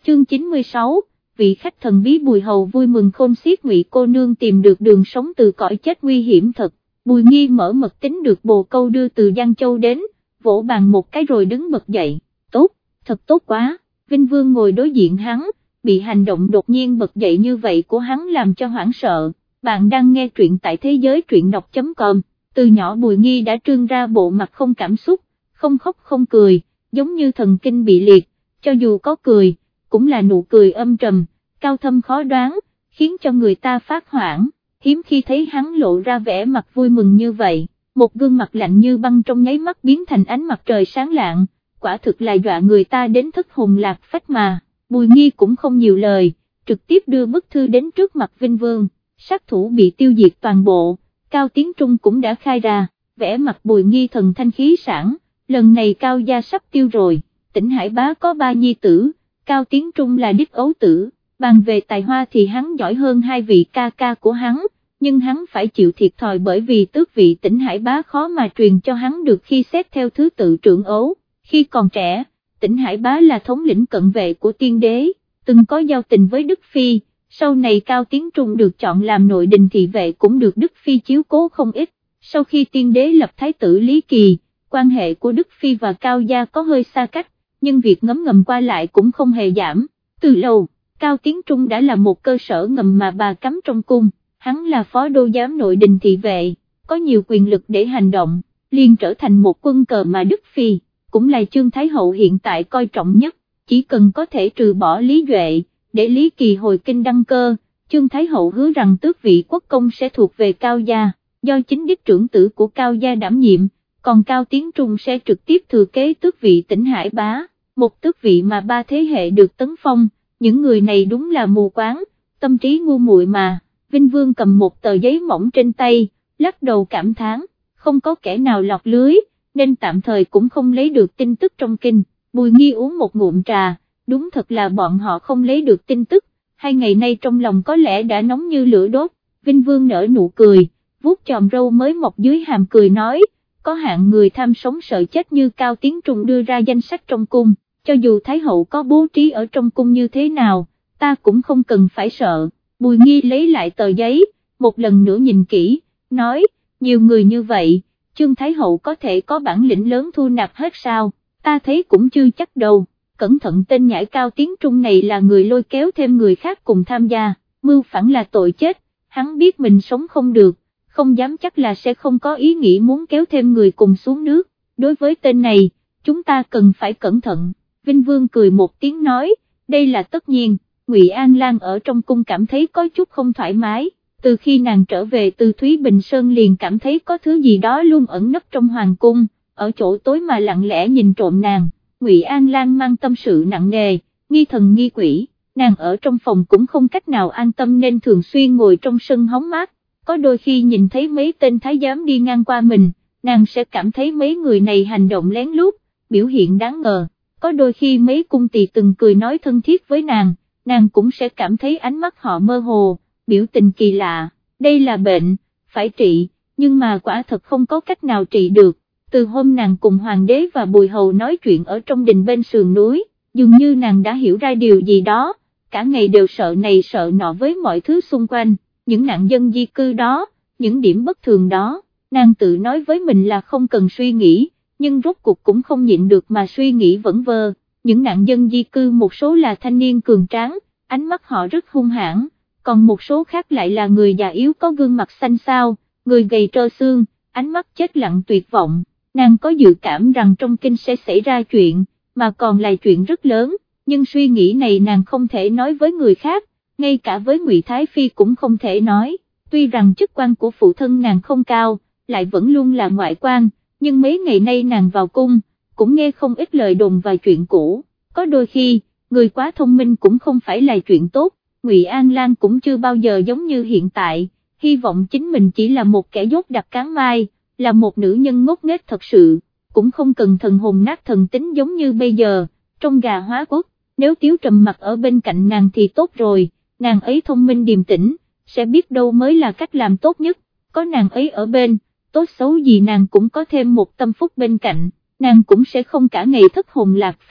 Chương 96, vị khách thần bí Bùi Hầu vui mừng khôn xiết, Ngụy cô nương tìm được đường sống từ cõi chết nguy hiểm thật. Bùi Nghi mở mật tính được bồ câu đưa từ Giang Châu đến, vỗ bàn một cái rồi đứng bật dậy, tốt, thật tốt quá. Vinh Vương ngồi đối diện hắn, bị hành động đột nhiên bật dậy như vậy của hắn làm cho hoảng sợ. Bạn đang nghe truyện tại thế giới truyện đọc.com, từ nhỏ Bùi Nghi đã trưng ra bộ mặt không cảm xúc, không khóc không cười, giống như thần kinh bị liệt, cho dù có cười, cũng là nụ cười âm trầm, cao thâm khó đoán, khiến cho người ta phát hoảng. Hiếm khi thấy hắn lộ ra vẻ mặt vui mừng như vậy, một gương mặt lạnh như băng trong nháy mắt biến thành ánh mặt trời sáng lạng, quả thực là dọa người ta đến thất hồn lạc phách mà. Bùi Nghi cũng không nhiều lời, trực tiếp đưa bức thư đến trước mặt Vinh Vương, sát thủ bị tiêu diệt toàn bộ, Cao Tiến Trung cũng đã khai ra, vẻ mặt Bùi Nghi thần thanh khí sảng, lần này Cao gia sắp tiêu rồi, Tỉnh Hải Bá có 3 nhi tử, Cao Tiến Trung là đích ấu tử. Bàn về tài hoa thì hắn giỏi hơn 2 vị ca ca của hắn, nhưng hắn phải chịu thiệt thòi bởi vì tước vị Tỉnh Hải Bá khó mà truyền cho hắn được khi xét theo thứ tự trưởng ấu. Khi còn trẻ, Tỉnh Hải Bá là thống lĩnh cận vệ của tiên đế, từng có giao tình với Đức Phi, sau này Cao Tiến Trung được chọn làm nội đình thị vệ cũng được Đức Phi chiếu cố không ít. Sau khi tiên đế lập thái tử Lý Kỳ, quan hệ của Đức Phi và Cao gia có hơi xa cách, nhưng việc ngấm ngầm qua lại cũng không hề giảm. Từ lâu, Cao Tiến Trung đã là một cơ sở ngầm mà bà cắm trong cung, hắn là phó đô giám nội đình thị vệ, có nhiều quyền lực để hành động, liền trở thành một quân cờ mà Đức Phi, cũng là Chương Thái Hậu hiện tại coi trọng nhất, chỉ cần có thể trừ bỏ Lý Duệ, để Lý Kỳ hồi kinh đăng cơ, Chương Thái Hậu hứa rằng tước vị quốc công sẽ thuộc về Cao gia, do chính đích trưởng tử của Cao gia đảm nhiệm, còn Cao Tiến Trung sẽ trực tiếp thừa kế tước vị Tỉnh Hải Bá, một tước vị mà 3 thế hệ được tấn phong. Những người này đúng là mù quáng, tâm trí ngu muội mà. Vinh Vương cầm một tờ giấy mỏng trên tay, lắc đầu cảm thán, không có kẻ nào lọt lưới, nên tạm thời cũng không lấy được tin tức trong kinh. Bùi Nghi uống một ngụm trà, đúng thật là bọn họ không lấy được tin tức, 2 ngày nay trong lòng có lẽ đã nóng như lửa đốt. Vinh Vương nở nụ cười, vuốt chòm râu mới mọc dưới hàm cười nói, có hạng người tham sống sợ chết như Cao Tiến Trung đưa ra danh sách trong cung, cho dù Thái Hậu có bố trí ở trong cung như thế nào, ta cũng không cần phải sợ. Bùi Nghi lấy lại tờ giấy, một lần nữa nhìn kỹ, nói, nhiều người như vậy, Chương Thái Hậu có thể có bản lĩnh lớn thu nạp hết sao, ta thấy cũng chưa chắc đâu, cẩn thận tên nhãi Cao Tiến Trung này là người lôi kéo thêm người khác cùng tham gia, mưu phản là tội chết, hắn biết mình sống không được, không dám chắc là sẽ không có ý nghĩ muốn kéo thêm người cùng xuống nước, đối với tên này, chúng ta cần phải cẩn thận. Vinh Vương cười một tiếng nói, đây là tất nhiên. Ngụy An Lan ở trong cung cảm thấy có chút không thoải mái, từ khi nàng trở về từ Thúy Bình Sơn liền cảm thấy có thứ gì đó luôn ẩn nấp trong hoàng cung, ở chỗ tối mà lặng lẽ nhìn trộm nàng. Ngụy An Lan mang tâm sự nặng nề, nghi thần nghi quỷ, nàng ở trong phòng cũng không cách nào an tâm nên thường xuyên ngồi trong sân hóng mát, có đôi khi nhìn thấy mấy tên thái giám đi ngang qua mình, nàng sẽ cảm thấy mấy người này hành động lén lút, biểu hiện đáng ngờ. Có đôi khi mấy cung tỳ từng cười nói thân thiết với nàng cũng sẽ cảm thấy ánh mắt họ mơ hồ, biểu tình kỳ lạ, đây là bệnh, phải trị, nhưng mà quả thật không có cách nào trị được. Từ hôm nàng cùng hoàng đế và Bùi Hầu nói chuyện ở trong đình bên sườn núi, dường như nàng đã hiểu ra điều gì đó, cả ngày đều sợ này sợ nọ với mọi thứ xung quanh, những nạn dân di cư đó, những điểm bất thường đó, nàng tự nói với mình là không cần suy nghĩ, nhưng rốt cuộc cũng không nhịn được mà suy nghĩ vẩn vơ. Những nạn dân di cư một số là thanh niên cường tráng, ánh mắt họ rất hung hãn, còn một số khác lại là người già yếu có gương mặt xanh xao, người gầy trơ xương, ánh mắt chết lặng tuyệt vọng. Nàng có dự cảm rằng trong kinh sẽ xảy ra chuyện, mà còn là chuyện rất lớn, nhưng suy nghĩ này nàng không thể nói với người khác, ngay cả với Ngụy Thái Phi cũng không thể nói. Tuy rằng chức quan của phụ thân nàng không cao, lại vẫn luôn là ngoại quan, nhưng mấy ngày nay nàng vào cung, cũng nghe không ít lời đồn và chuyện cũ, có đôi khi, người quá thông minh cũng không phải là chuyện tốt. Ngụy An Lan cũng chưa bao giờ giống như hiện tại, hy vọng chính mình chỉ là một kẻ dốt đặt cán mai, là một nữ nhân ngốc nghếch thật sự, cũng không cần thần hồn nát thần tính giống như bây giờ, trong gà hóa quốc, nếu Tiếu Trầm Mặc ở bên cạnh nàng thì tốt rồi, nàng ấy thông minh điềm tĩnh, sẽ biết đâu mới là cách làm tốt nhất, có nàng ấy ở bên, tốt xấu gì nàng cũng có thêm một tâm phúc bên cạnh, nàng cũng sẽ không cả ngày thất hồn lạc phách.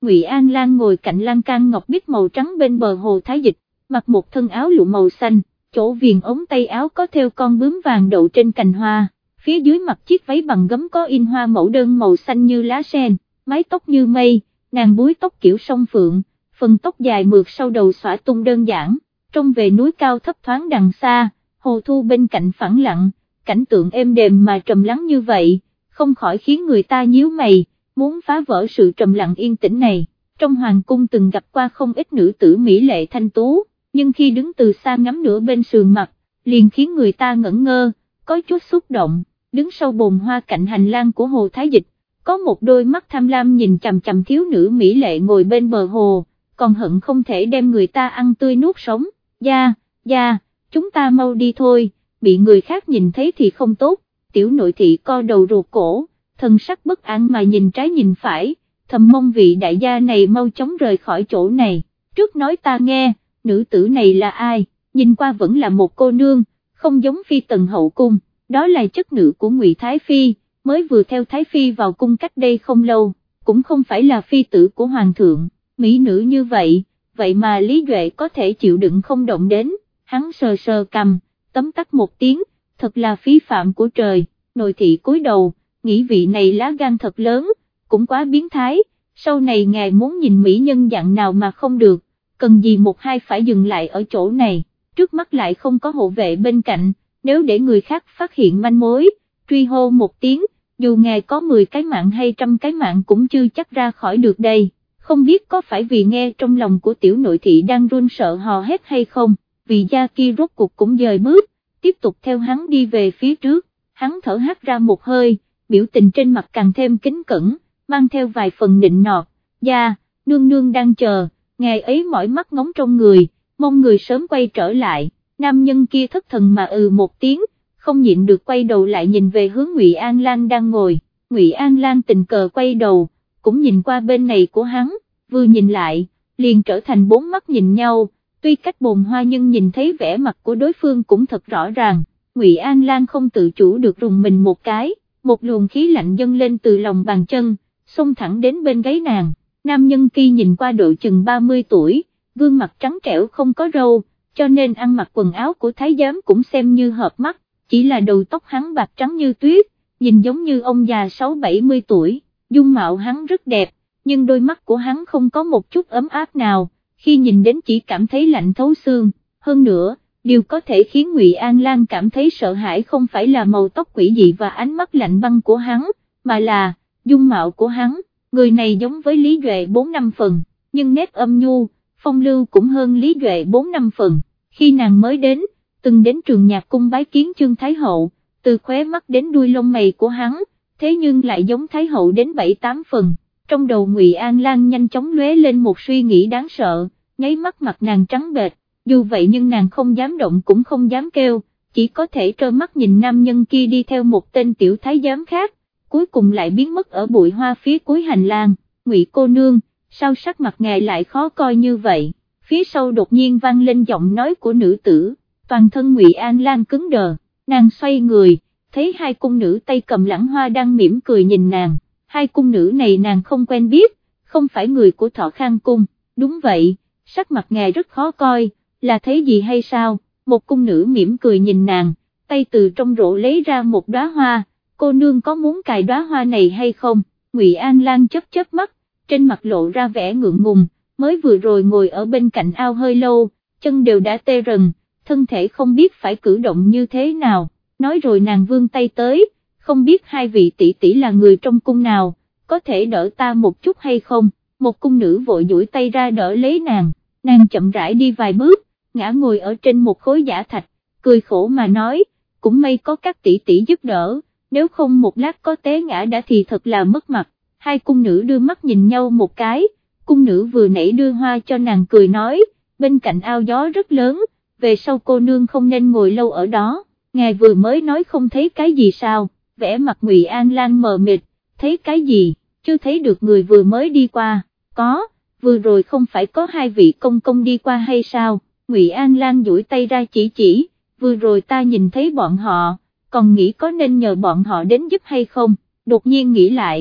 Ngụy An Lan ngồi cạnh lan can ngọc bích màu trắng bên bờ hồ Thái Dịch, mặc một thân áo lụa màu xanh, chỗ viền ống tay áo có thêu con bướm vàng đậu trên cành hoa, phía dưới mặc chiếc váy bằng gấm có in hoa mẫu đơn màu xanh như lá sen, mái tóc như mây, nàng búi tóc kiểu song phượng, phần tóc dài mượt sau đầu xõa tung đơn giản, trông về núi cao thấp thoáng đằng xa, hồ thu bên cạnh phẳng lặng, cảnh tượng êm đềm mà trầm lắng như vậy, không khỏi khiến người ta nhíu mày, muốn phá vỡ sự trầm lặng yên tĩnh này. Trong hoàng cung từng gặp qua không ít nữ tử mỹ lệ thanh tú, nhưng khi đứng từ xa ngắm nửa bên sườn mặt, liền khiến người ta ngẩn ngơ, có chút xúc động. Đứng sau bồn hoa cạnh hành lang của hồ Thái Dịch, có một đôi mắt tham lam nhìn chằm chằm thiếu nữ mỹ lệ ngồi bên bờ hồ, còn hận không thể đem người ta ăn tươi nuốt sống. Gia, chúng ta mau đi thôi, bị người khác nhìn thấy thì không tốt. Tiểu nội thị co đầu ruột cổ, thần sắc bất an mà nhìn trái nhìn phải, thầm mong vị đại gia này mau chóng rời khỏi chỗ này. Trước nói ta nghe, nữ tử này là ai? Nhìn qua vẫn là một cô nương, không giống phi tần hậu cung, đó là chất nữ của Ngụy Thái Phi, mới vừa theo Thái Phi vào cung cách đây không lâu, cũng không phải là phi tử của hoàng thượng. Mỹ nữ như vậy, vậy mà Lý Duệ có thể chịu đựng không động đến, hắn sờ sờ cằm, tấm tắc một tiếng, thật là phí phạm của trời. Nội thị cúi đầu, nghĩ vị này lá gan thật lớn, cũng quá biến thái, sau này ngài muốn nhìn mỹ nhân dạng nào mà không được, cần gì một hai phải dừng lại ở chỗ này, trước mắt lại không có hộ vệ bên cạnh, nếu để người khác phát hiện manh mối, truy hô một tiếng, dù ngài có 10 cái mạng hay 100 cái mạng cũng chưa chắc ra khỏi được đây. Không biết có phải vì nghe trong lòng của tiểu nội thị đang run sợ hò hét hay không, vị gia kia rốt cuộc cũng dời bước, tiếp tục theo hắn đi về phía trước, hắn thở hắt ra một hơi, biểu tình trên mặt càng thêm kính cẩn, mang theo vài phần nịnh nọt. Gia, nương nương đang chờ, ngài ấy mỏi mắt ngóng trong người, mong người sớm quay trở lại. Nam nhân kia thất thần mà một tiếng, không nhịn được quay đầu lại nhìn về hướng Ngụy An Lan đang ngồi. Ngụy An Lan tình cờ quay đầu, cũng nhìn qua bên này của hắn, vừa nhìn lại, liền trở thành 4 mắt nhìn nhau, tuy cách bồn hoa nhưng nhìn thấy vẻ mặt của đối phương cũng thật rõ ràng. Ngụy An Lan không tự chủ được rùng mình một cái, một luồng khí lạnh dâng lên từ lòng bàn chân, xông thẳng đến bên gáy nàng. Nam nhân kia nhìn qua độ chừng 30 tuổi, gương mặt trắng trẻo không có râu, cho nên ăn mặc quần áo của thái giám cũng xem như hợp mắt, chỉ là đầu tóc hắn bạc trắng như tuyết, nhìn giống như ông già 60-70 tuổi, dung mạo hắn rất đẹp, nhưng đôi mắt của hắn không có một chút ấm áp nào, khi nhìn đến chỉ cảm thấy lạnh thấu xương. Hơn nữa, điều có thể khiến Ngụy An Lan cảm thấy sợ hãi không phải là màu tóc quỷ dị và ánh mắt lạnh băng của hắn, mà là dung mạo của hắn. Người này giống với Lý Duệ 4-5 phần, nhưng nét âm nhu, phong lưu cũng hơn Lý Duệ 4-5 phần. Khi nàng mới đến, từng đến trường nhạc cung bái kiến Chương Thái Hậu, từ khóe mắt đến đuôi lông mày của hắn, thế nhưng lại giống Thái Hậu đến 7-8 phần. Trong đầu Ngụy An Lan nhanh chóng lóe lên một suy nghĩ đáng sợ, nháy mắt mặt nàng trắng bệch, dù vậy nhưng nàng không dám động cũng không dám kêu, chỉ có thể trơ mắt nhìn nam nhân kia đi theo một tên tiểu thái giám khác, cuối cùng lại biến mất ở bụi hoa phía cuối hành lang. Ngụy cô nương, sao sắc mặt ngài lại khó coi như vậy? Phía sau đột nhiên vang lên giọng nói của nữ tử, toàn thân Ngụy An Lan cứng đờ, nàng xoay người, thấy hai cung nữ tay cầm lẵng hoa đang mỉm cười nhìn nàng. Hai cung nữ này nàng không quen biết, không phải người của Thọ Khang cung. Đúng vậy, sắc mặt ngài rất khó coi, là thấy gì hay sao? Một cung nữ mỉm cười nhìn nàng, tay từ trong rổ lấy ra một đóa hoa, cô nương có muốn cài đóa hoa này hay không? Ngụy An Lan chớp chớp mắt, trên mặt lộ ra vẻ ngượng ngùng, mới vừa rồi ngồi ở bên cạnh ao hơi lâu, chân đều đã tê rần, thân thể không biết phải cử động như thế nào, nói rồi nàng vươn tay tới, không biết hai vị tỷ tỷ là người trong cung nào, có thể đỡ ta một chút hay không? Một cung nữ vội duỗi tay ra đỡ lấy nàng chậm rãi đi vài bước, ngã ngồi ở trên một khối giả thạch, cười khổ mà nói, cũng may có các tỷ tỷ giúp đỡ, nếu không một lát có té ngã đã thì thật là mất mặt. Hai cung nữ đưa mắt nhìn nhau một cái, cung nữ vừa nãy đưa hoa cho nàng cười nói, bên cạnh ao gió rất lớn, về sau cô nương không nên ngồi lâu ở đó, ngài vừa mới nói không thấy cái gì sao? Vẻ mặt Ngụy An Lan mờ mịt, thấy cái gì, chưa thấy được người vừa mới đi qua, có, vừa rồi không phải có hai vị công công đi qua hay sao? Ngụy An Lan duỗi tay ra chỉ, vừa rồi ta nhìn thấy bọn họ, còn nghĩ có nên nhờ bọn họ đến giúp hay không, đột nhiên nghĩ lại,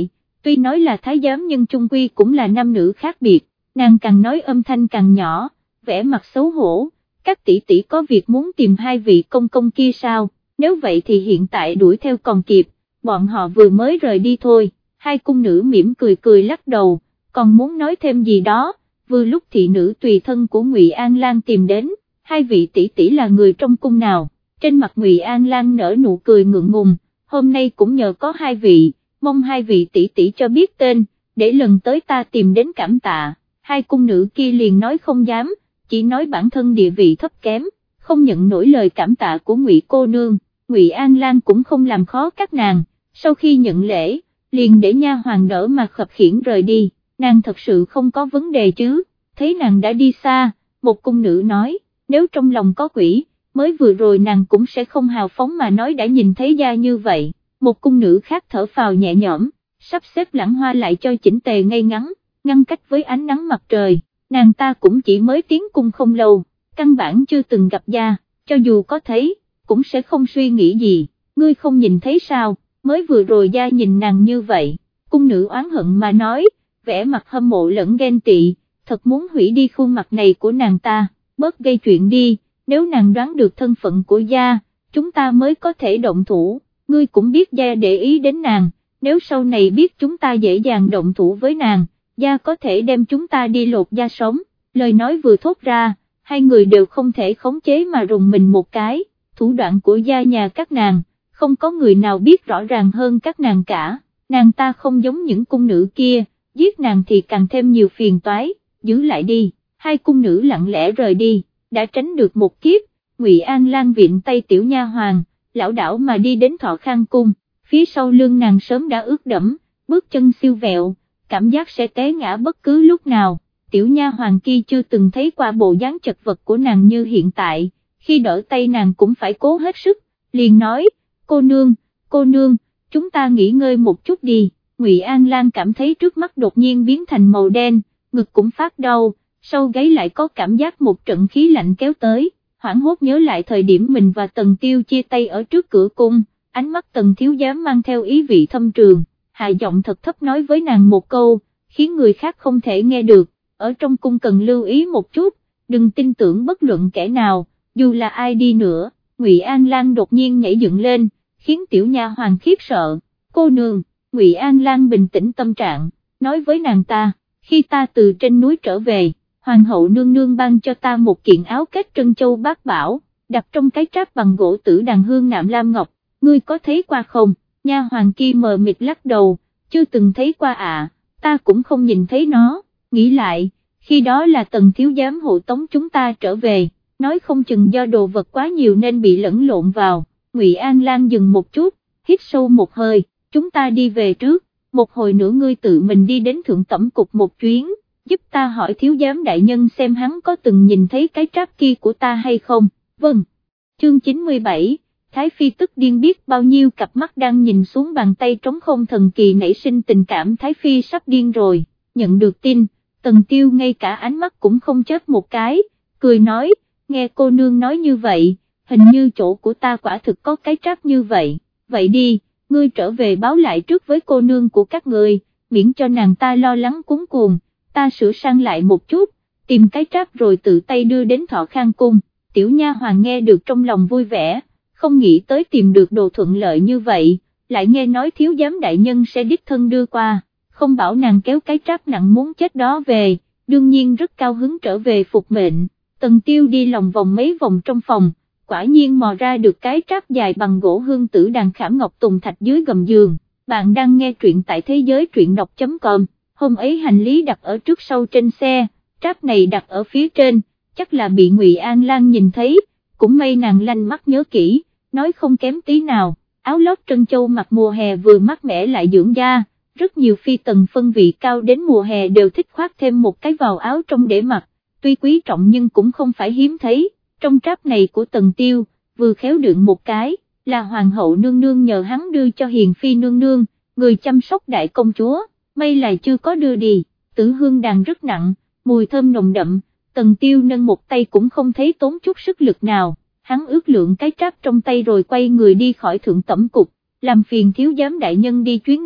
tuy nói là thái giám nhưng chung quy cũng là nam nữ khác biệt, nàng càng nói âm thanh càng nhỏ, vẻ mặt xấu hổ, các tỷ tỷ có việc muốn tìm hai vị công công kia sao, nếu vậy thì hiện tại đuổi theo còn kịp, bọn họ vừa mới rời đi thôi, hai cung nữ mỉm cười cười lắc đầu, còn muốn nói thêm gì đó, vừa lúc thị nữ tùy thân của Ngụy An Lan tìm đến, hai vị tỷ tỷ là người trong cung nào, trên mặt Ngụy An Lan nở nụ cười ngượng ngùng, hôm nay cũng nhờ có hai vị, mong hai vị tỷ tỷ cho biết tên, để lần tới ta tìm đến cảm tạ, hai cung nữ kia liền nói không dám, chỉ nói bản thân địa vị thấp kém, không nhận nổi lời cảm tạ của Ngụy cô nương, Ngụy An Lan cũng không làm khó các nàng, sau khi nhận lễ, liền để nha hoàn đỡ mà khập khiễng rời đi, nàng thật sự không có vấn đề chứ, thấy nàng đã đi xa, một cung nữ nói, nếu trong lòng có quỷ, mới vừa rồi nàng cũng sẽ không hào phóng mà nói đã nhìn thấy gia như vậy, một cung nữ khác thở phào nhẹ nhõm, sắp xếp lẵng hoa lại cho chỉnh tề ngay ngắn, ngăn cách với ánh nắng mặt trời, nàng ta cũng chỉ mới tiến cung không lâu, căn bản chưa từng gặp gia, cho dù có thấy, cũng sẽ không suy nghĩ gì, ngươi không nhìn thấy sao, mới vừa rồi gia nhìn nàng như vậy, cung nữ oán hận mà nói, vẻ mặt hâm mộ lẫn ghen tị, thật muốn hủy đi khuôn mặt này của nàng ta, bớt gây chuyện đi, nếu nàng đoán được thân phận của gia, chúng ta mới có thể động thủ, ngươi cũng biết gia để ý đến nàng, nếu sau này biết chúng ta dễ dàng động thủ với nàng, gia có thể đem chúng ta đi lột da sống, lời nói vừa thốt ra, hai người đều không thể khống chế mà rùng mình một cái, thủ đoạn của gia nhà các nàng, không có người nào biết rõ ràng hơn các nàng cả, nàng ta không giống những cung nữ kia, giết nàng thì càng thêm nhiều phiền toái, giữ lại đi, hai cung nữ lặng lẽ rời đi, đã tránh được một kiếp, Ngụy An Lan viện tay tiểu nha hoàng, lảo đảo mà đi đến Thọ Khang cung, phía sau lưng nàng sớm đã ướt đẫm, bước chân siêu vẹo, cảm giác sẽ té ngã bất cứ lúc nào, tiểu nha hoàng kia chưa từng thấy qua bộ dáng chật vật của nàng như hiện tại, khi đỡ tay nàng cũng phải cố hết sức, liền nói, cô nương, chúng ta nghỉ ngơi một chút đi, Ngụy An Lan cảm thấy trước mắt đột nhiên biến thành màu đen, ngực cũng phát đau, sau gáy lại có cảm giác một trận khí lạnh kéo tới, hoảng hốt nhớ lại thời điểm mình và Tần Tiêu chia tay ở trước cửa cung, ánh mắt Tần thiếu giám mang theo ý vị thâm trường, hạ giọng thật thấp nói với nàng một câu, khiến người khác không thể nghe được, ở trong cung cần lưu ý một chút, đừng tin tưởng bất luận kẻ nào, dù là ai đi nữa, Ngụy An Lan đột nhiên nhảy dựng lên, khiến tiểu nha hoàng khiếp sợ, cô nương, Ngụy An Lan bình tĩnh tâm trạng, nói với nàng ta, khi ta từ trên núi trở về, hoàng hậu nương nương ban cho ta một kiện áo kết trân châu bát bảo, đặt trong cái tráp bằng gỗ tử đàn hương nạm lam ngọc, ngươi có thấy qua không, nha hoàng kia mờ mịt lắc đầu, chưa từng thấy qua à, ta cũng không nhìn thấy nó, nghĩ lại, khi đó là Tần thiếu giám hộ tống chúng ta trở về, nói không chừng do đồ vật quá nhiều nên bị lẫn lộn vào, Ngụy An Lan dừng một chút, hít sâu một hơi, chúng ta đi về trước, một hồi nữa ngươi tự mình đi đến thượng tẩm cục một chuyến, giúp ta hỏi thiếu giám đại nhân xem hắn có từng nhìn thấy cái tráp kia của ta hay không, vâng. Chương 97, Thái Phi tức điên biết bao nhiêu cặp mắt đang nhìn xuống bàn tay trống không thần kỳ nảy sinh tình cảm Thái Phi sắp điên rồi, nhận được tin, Tần Tiêu ngay cả ánh mắt cũng không chớp một cái, cười nói, nghe cô nương nói như vậy, hình như chỗ của ta quả thực có cái tráp như vậy, vậy đi, ngươi trở về báo lại trước với cô nương của các người, miễn cho nàng ta lo lắng cuống cuồng, ta sửa sang lại một chút, tìm cái tráp rồi tự tay đưa đến Thọ Khang cung, tiểu nha hoàng nghe được trong lòng vui vẻ, không nghĩ tới tìm được đồ thuận lợi như vậy, lại nghe nói thiếu giám đại nhân sẽ đích thân đưa qua, không bảo nàng kéo cái tráp nặng muốn chết đó về, đương nhiên rất cao hứng trở về phục mệnh, Tần Tiêu đi lòng vòng mấy vòng trong phòng, quả nhiên mò ra được cái tráp dài bằng gỗ hương tử đàn khảm ngọc tùng thạch dưới gầm giường, bạn đang nghe truyện tại thế giới truyện đọc.com, hôm ấy hành lý đặt ở trước sau trên xe, tráp này đặt ở phía trên, chắc là bị Ngụy An Lan nhìn thấy, cũng may nàng lanh mắt nhớ kỹ, nói không kém tí nào, áo lót trân châu mặc mùa hè vừa mát mẻ lại dưỡng da, rất nhiều phi tần phân vị cao đến mùa hè đều thích khoác thêm một cái vào áo trong để mặc, tuy quý trọng nhưng cũng không phải hiếm thấy, trong tráp này của Tần Tiêu, vừa khéo đựng một cái, là hoàng hậu nương nương nhờ hắn đưa cho hiền phi nương nương, người chăm sóc đại công chúa, may là chưa có đưa đi, tử hương đàn rất nặng, mùi thơm nồng đậm, Tần Tiêu nâng một tay cũng không thấy tốn chút sức lực nào, hắn ước lượng cái tráp trong tay rồi quay người đi khỏi thượng tẩm cục, làm phiền thiếu giám đại nhân đi chuyến này,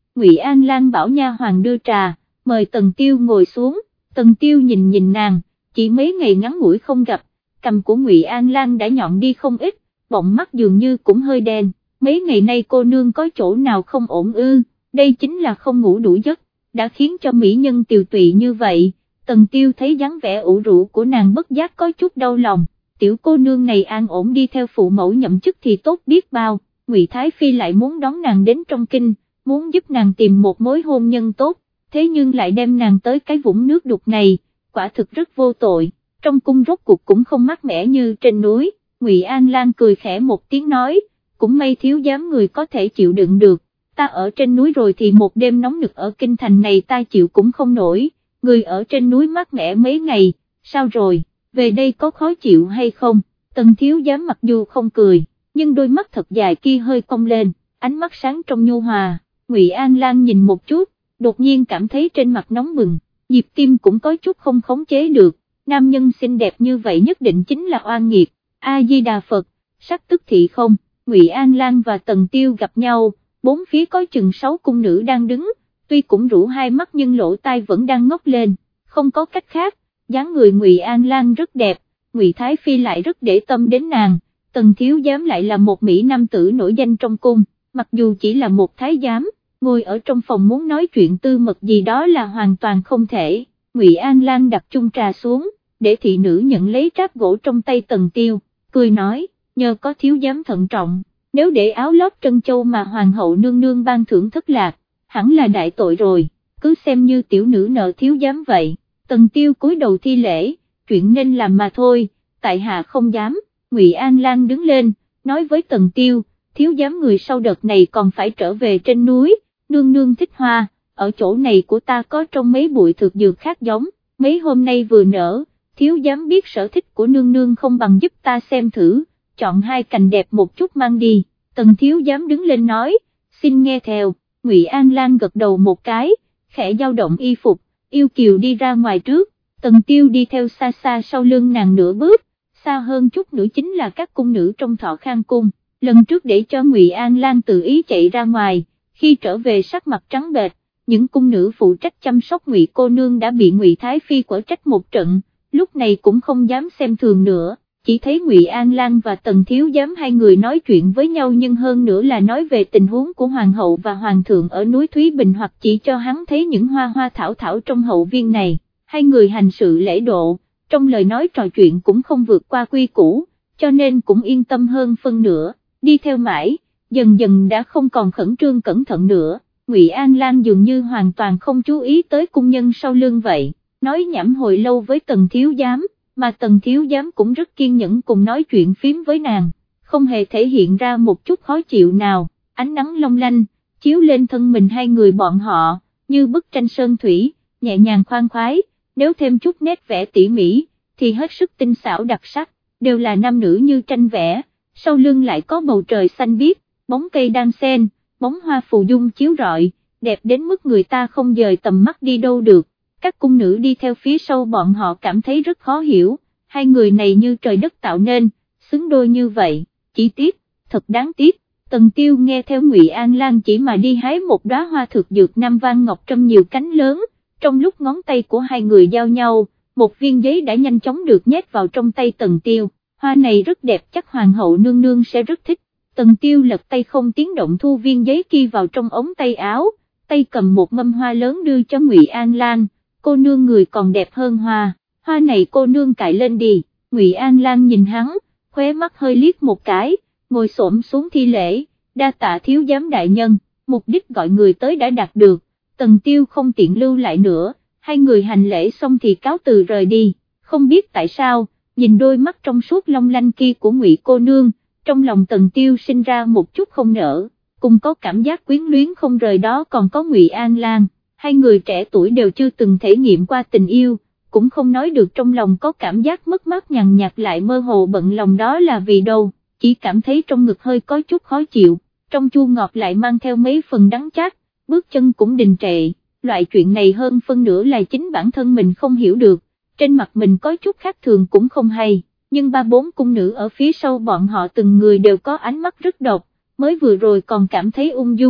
Ngụy An Lan bảo nha hoàn đưa trà, mời Tần Tiêu ngồi xuống. Tần Tiêu nhìn nàng, chỉ mấy ngày ngắn ngủi không gặp, cằm của Ngụy An Lan đã nhọn đi không ít, bọng mắt dường như cũng hơi đen, mấy ngày nay cô nương có chỗ nào không ổn ư? Đây chính là không ngủ đủ giấc, đã khiến cho mỹ nhân tiều tụy như vậy. Tần Tiêu thấy dáng vẻ ủ rũ của nàng bất giác có chút đau lòng, tiểu cô nương này an ổn đi theo phụ mẫu nhậm chức thì tốt biết bao, Ngụy Thái Phi lại muốn đón nàng đến trong kinh, muốn giúp nàng tìm một mối hôn nhân tốt, thế nhưng lại đem nàng tới cái vũng nước đục này, quả thực rất vô tội, trong cung rốt cuộc cũng không mát mẻ như trên núi. Ngụy An Lan cười khẽ một tiếng nói, cũng may thiếu giám người có thể chịu đựng được, ta ở trên núi rồi thì một đêm nóng nực ở kinh thành này ta chịu cũng không nổi, người ở trên núi mát mẻ mấy ngày, sao rồi, về đây có khó chịu hay không? Tần thiếu giám mặc dù không cười, nhưng đôi mắt thật dài kia hơi cong lên, ánh mắt sáng trong nhu hòa. Ngụy An Lan nhìn một chút, đột nhiên cảm thấy trên mặt nóng bừng, nhịp tim cũng có chút không khống chế được, nam nhân xinh đẹp như vậy nhất định chính là oan nghiệt. A Di Đà Phật, sắc tức thị không? Ngụy An Lan và Tần Tiêu gặp nhau, bốn phía có chừng 6 cung nữ đang đứng, tuy cũng rũ hai mắt nhưng lỗ tai vẫn đang ngóc lên, không có cách khác, dáng người Ngụy An Lan rất đẹp, Ngụy Thái Phi lại rất để tâm đến nàng, Tần thiếu giám lại là một mỹ nam tử nổi danh trong cung, mặc dù chỉ là một thái giám, ngồi ở trong phòng muốn nói chuyện tư mật gì đó là hoàn toàn không thể. Ngụy An Lan đặt chung trà xuống, để thị nữ nhận lấy tráp gỗ trong tay Tần Tiêu, cười nói, nhờ có thiếu giám thận trọng, nếu để áo lót trân châu mà hoàng hậu nương nương ban thưởng thất lạc, hẳn là đại tội rồi, cứ xem như tiểu nữ nợ thiếu giám vậy. Tần Tiêu cúi đầu thi lễ, chuyện nên làm mà thôi, tại hạ không dám. Ngụy An Lan đứng lên, nói với Tần Tiêu, thiếu giám người sau đợt này còn phải trở về trên núi, nương nương thích hoa, ở chỗ này của ta có trong mấy bụi thực dược khác giống, mấy hôm nay vừa nở, thiếu giám biết sở thích của nương nương không bằng giúp ta xem thử, chọn hai cành đẹp một chút mang đi. Tần thiếu giám đứng lên nói, xin nghe theo. Ngụy An Lan gật đầu một cái, khẽ dao động y phục, yêu kiều đi ra ngoài trước, Tần Tiêu đi theo xa xa sau lưng nàng nửa bước, xa hơn chút nữa chính là các cung nữ trong Thọ Khang cung. Lần trước để cho Ngụy An Lan tự ý chạy ra ngoài, khi trở về sắc mặt trắng bệch, những cung nữ phụ trách chăm sóc Ngụy cô nương đã bị Ngụy Thái Phi quở trách một trận, lúc này cũng không dám xem thường nữa, chỉ thấy Ngụy An Lan và Tần thiếu giám hai người nói chuyện với nhau, nhưng hơn nữa là nói về tình huống của hoàng hậu và hoàng thượng ở núi Thúy Bình, hoặc chỉ cho hắn thấy những hoa hoa thảo thảo trong hậu viên này. Hai người hành sự lễ độ, trong lời nói trò chuyện cũng không vượt qua quy củ, cho nên cũng yên tâm hơn phân nửa. Đi theo mãi, dần dần đã không còn khẩn trương cẩn thận nữa, Ngụy An Lan dường như hoàn toàn không chú ý tới cung nhân sau lưng vậy, nói nhảm hồi lâu với Tần thiếu giám, mà Tần thiếu giám cũng rất kiên nhẫn cùng nói chuyện phím với nàng, không hề thể hiện ra một chút khó chịu nào. Ánh nắng long lanh, chiếu lên thân mình hai người bọn họ, như bức tranh sơn thủy, nhẹ nhàng khoan khoái, nếu thêm chút nét vẽ tỉ mỉ, thì hết sức tinh xảo đặc sắc, đều là nam nữ như tranh vẽ. Sau lưng lại có bầu trời xanh biếc, bóng cây đan xen, bóng hoa phù dung chiếu rọi, đẹp đến mức người ta không dời tầm mắt đi đâu được. Các cung nữ đi theo phía sau bọn họ cảm thấy rất khó hiểu, hai người này như trời đất tạo nên, xứng đôi như vậy, chỉ tiếc, thật đáng tiếc. Tần Tiêu nghe theo Ngụy An Lan chỉ mà đi hái một đóa hoa thực dược nam vang ngọc trâm nhiều cánh lớn, trong lúc ngón tay của hai người giao nhau, một viên giấy đã nhanh chóng được nhét vào trong tay Tần Tiêu. Hoa này rất đẹp, chắc hoàng hậu nương nương sẽ rất thích. Tần Tiêu lật tay không tiếng động thu viên giấy kia vào trong ống tay áo, tay cầm một mâm hoa lớn đưa cho Ngụy An Lan, cô nương người còn đẹp hơn hoa, hoa này cô nương cài lên đi. Ngụy An Lan nhìn hắn, khóe mắt hơi liếc một cái, ngồi xổm xuống thi lễ, đa tạ thiếu giám đại nhân, mục đích gọi người tới đã đạt được. Tần Tiêu không tiện lưu lại nữa, hai người hành lễ xong thì cáo từ rời đi, không biết tại sao, nhìn đôi mắt trong suốt long lanh kia của Ngụy cô nương, trong lòng Tần Tiêu sinh ra một chút không nỡ, cùng có cảm giác quyến luyến không rời đó còn có Ngụy An Lan, hai người trẻ tuổi đều chưa từng thể nghiệm qua tình yêu, cũng không nói được trong lòng có cảm giác mất mát nhằn nhạt lại mơ hồ bận lòng đó là vì đâu, chỉ cảm thấy trong ngực hơi có chút khó chịu, trong chua ngọt lại mang theo mấy phần đắng chát, bước chân cũng đình trệ, loại chuyện này hơn phân nửa là chính bản thân mình không hiểu được. Trên mặt mình có chút khác thường cũng không hay, nhưng ba bốn cung nữ ở phía sau bọn họ từng người đều có ánh mắt rất độc, mới vừa rồi còn cảm thấy ung dung,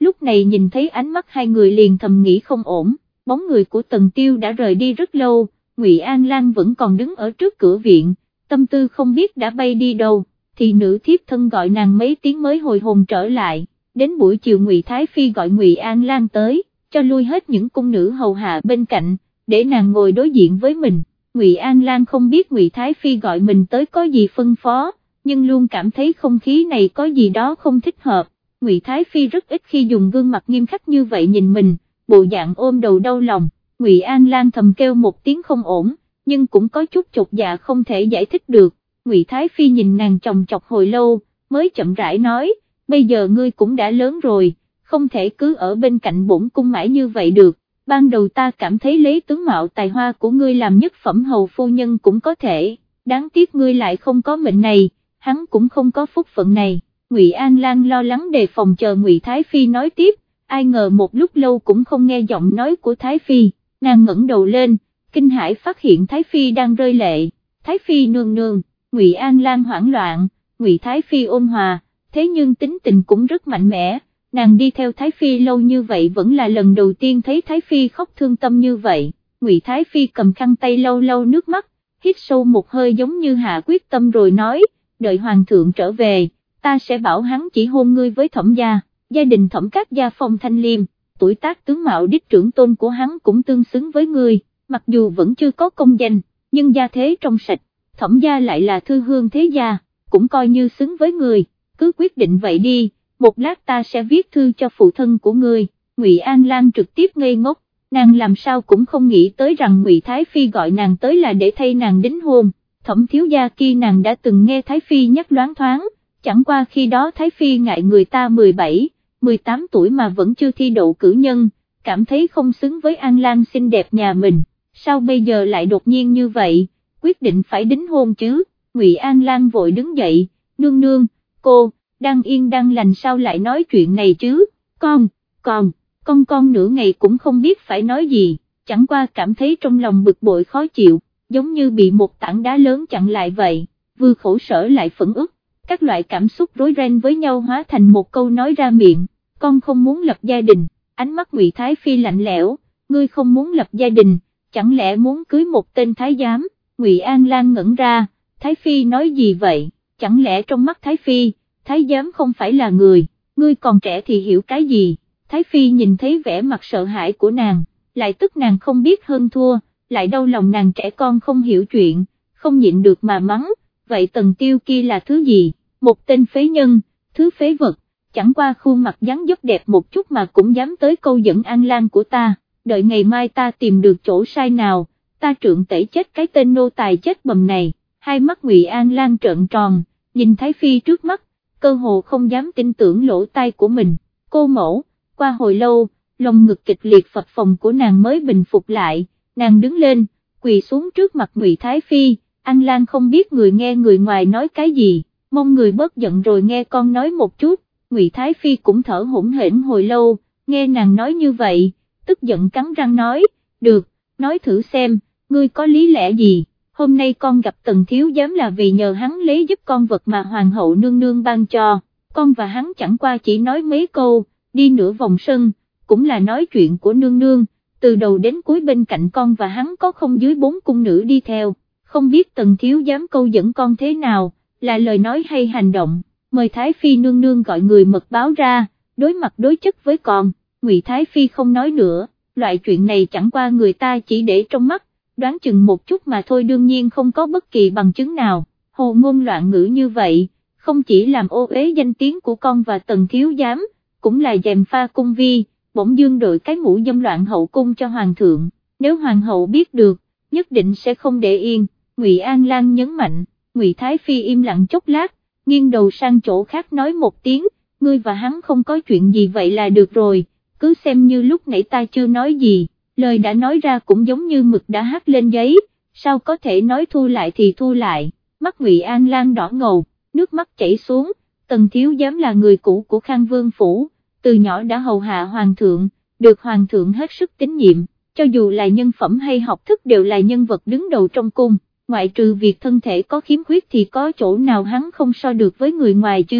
lúc này nhìn thấy ánh mắt hai người liền thầm nghĩ không ổn, bóng người của Tần Tiêu đã rời đi rất lâu, Ngụy An Lan vẫn còn đứng ở trước cửa viện, tâm tư không biết đã bay đi đâu, thì nữ thiếp thân gọi nàng mấy tiếng mới hồi hồn trở lại, đến buổi chiều Ngụy Thái Phi gọi Ngụy An Lan tới, cho lui hết những cung nữ hầu hạ bên cạnh, để nàng ngồi đối diện với mình. Ngụy An Lan không biết Ngụy Thái Phi gọi mình tới có gì phân phó, nhưng luôn cảm thấy không khí này có gì đó không thích hợp. Ngụy Thái Phi rất ít khi dùng gương mặt nghiêm khắc như vậy nhìn mình, bộ dạng ôm đầu đau lòng. Ngụy An Lan thầm kêu một tiếng không ổn, nhưng cũng có chút chột dạ không thể giải thích được. Ngụy Thái Phi nhìn nàng chòng chọc hồi lâu, mới chậm rãi nói, bây giờ ngươi cũng đã lớn rồi, không thể cứ ở bên cạnh bổn cung mãi như vậy được. Ban đầu ta cảm thấy lấy tướng mạo tài hoa của ngươi làm nhất phẩm hầu phu nhân cũng có thể, đáng tiếc ngươi lại không có mệnh này, hắn cũng không có phúc phận này. Ngụy An Lan lo lắng đề phòng chờ Ngụy Thái Phi nói tiếp, ai ngờ một lúc lâu cũng không nghe giọng nói của Thái Phi, nàng ngẩng đầu lên, kinh hãi phát hiện Thái Phi đang rơi lệ. Thái Phi nương nương. Ngụy An Lan hoảng loạn, Ngụy Thái Phi ôn hòa, thế nhưng tính tình cũng rất mạnh mẽ, nàng đi theo Thái Phi lâu như vậy vẫn là lần đầu tiên thấy Thái Phi khóc thương tâm như vậy. Ngụy Thái Phi cầm khăn tay lâu lâu nước mắt, hít sâu một hơi giống như hạ quyết tâm rồi nói, đợi hoàng thượng trở về, ta sẽ bảo hắn chỉ hôn ngươi với Thẩm gia, gia đình Thẩm các gia phong thanh liêm, tuổi tác tướng mạo đích trưởng tôn của hắn cũng tương xứng với ngươi, mặc dù vẫn chưa có công danh, nhưng gia thế trong sạch. Thẩm gia lại là thư hương thế gia, cũng coi như xứng với người, cứ quyết định vậy đi, một lát ta sẽ viết thư cho phụ thân của ngươi. Ngụy An Lan trực tiếp ngây ngốc, nàng làm sao cũng không nghĩ tới rằng Ngụy Thái Phi gọi nàng tới là để thay nàng đính hôn. Thẩm thiếu gia kia nàng đã từng nghe Thái Phi nhắc loáng thoáng, chẳng qua khi đó Thái Phi ngại người ta 17, 18 tuổi mà vẫn chưa thi đậu cử nhân, cảm thấy không xứng với An Lan xinh đẹp nhà mình, sao bây giờ lại đột nhiên như vậy, quyết định phải đính hôn chứ. Ngụy An Lan vội đứng dậy, nương nương, cô, đang yên đang lành sao lại nói chuyện này chứ, con nửa ngày cũng không biết phải nói gì, chẳng qua cảm thấy trong lòng bực bội khó chịu, giống như bị một tảng đá lớn chặn lại vậy, vừa khổ sở lại phẫn uất, các loại cảm xúc rối ren với nhau hóa thành một câu nói ra miệng, con không muốn lập gia đình. Ánh mắt Ngụy Thái Phi lạnh lẽo, ngươi không muốn lập gia đình, chẳng lẽ muốn cưới một tên thái giám? Ngụy An Lan ngẩn ra, Thái Phi nói gì vậy, chẳng lẽ trong mắt Thái Phi, thái giám không phải là người, ngươi còn trẻ thì hiểu cái gì? Thái Phi nhìn thấy vẻ mặt sợ hãi của nàng, lại tức nàng không biết hơn thua, lại đau lòng nàng trẻ con không hiểu chuyện, không nhịn được mà mắng, vậy Tần Tiêu kia là thứ gì, một tên phế nhân, thứ phế vật, chẳng qua khuôn mặt dáng dấp đẹp một chút mà cũng dám tới câu dẫn An Lan của ta, đợi ngày mai ta tìm được chỗ sai nào, ta trượng tể chết cái tên nô tài chết bầm này. Hai mắt Ngụy An Lan trợn tròn, nhìn Thái Phi trước mắt, cơ hồ không dám tin tưởng lỗ tai của mình. Cô mẫu, qua hồi lâu, lòng ngực kịch liệt phập phồng của nàng mới bình phục lại, nàng đứng lên, quỳ xuống trước mặt Ngụy Thái Phi. An Lan không biết người nghe người ngoài nói cái gì, mong người bớt giận rồi nghe con nói một chút. Ngụy Thái Phi cũng thở hổn hển hồi lâu, nghe nàng nói như vậy, tức giận cắn răng nói, được, nói thử xem, ngươi có lý lẽ gì? Hôm nay con gặp Tần thiếu giám là vì nhờ hắn lấy giúp con vật mà hoàng hậu nương nương ban cho, con và hắn chẳng qua chỉ nói mấy câu, đi nửa vòng sân, cũng là nói chuyện của nương nương, từ đầu đến cuối bên cạnh con và hắn có không dưới 4 cung nữ đi theo, không biết Tần thiếu giám câu dẫn con thế nào, là lời nói hay hành động, mời Thái Phi nương nương gọi người mật báo ra, đối mặt đối chất với con. Ngụy Thái Phi không nói nữa, loại chuyện này chẳng qua người ta chỉ để trong mắt, đoán chừng một chút mà thôi, đương nhiên không có bất kỳ bằng chứng nào, hồ ngôn loạn ngữ như vậy, không chỉ làm ô uế danh tiếng của con và Tần thiếu giám, cũng là gièm pha cung vi, bỗng dương đội cái mũ dâm loạn hậu cung cho hoàng thượng, nếu hoàng hậu biết được, nhất định sẽ không để yên. Ngụy An Lan nhấn mạnh. Ngụy Thái Phi im lặng chốc lát, nghiêng đầu sang chỗ khác nói một tiếng, ngươi và hắn không có chuyện gì vậy là được rồi, cứ xem như lúc nãy ta chưa nói gì, lời đã nói ra cũng giống như mực đã hắt lên giấy, sao có thể nói thu lại thì thu lại. Mắt Ngụy An Lan đỏ ngầu, nước mắt chảy xuống. Tần thiếu giám là người cũ của Khang Vương phủ, từ nhỏ đã hầu hạ hoàng thượng, được hoàng thượng hết sức tín nhiệm, cho dù là nhân phẩm hay học thức đều là nhân vật đứng đầu trong cung, ngoại trừ việc thân thể có khiếm khuyết thì có chỗ nào hắn không so được với người ngoài chứ,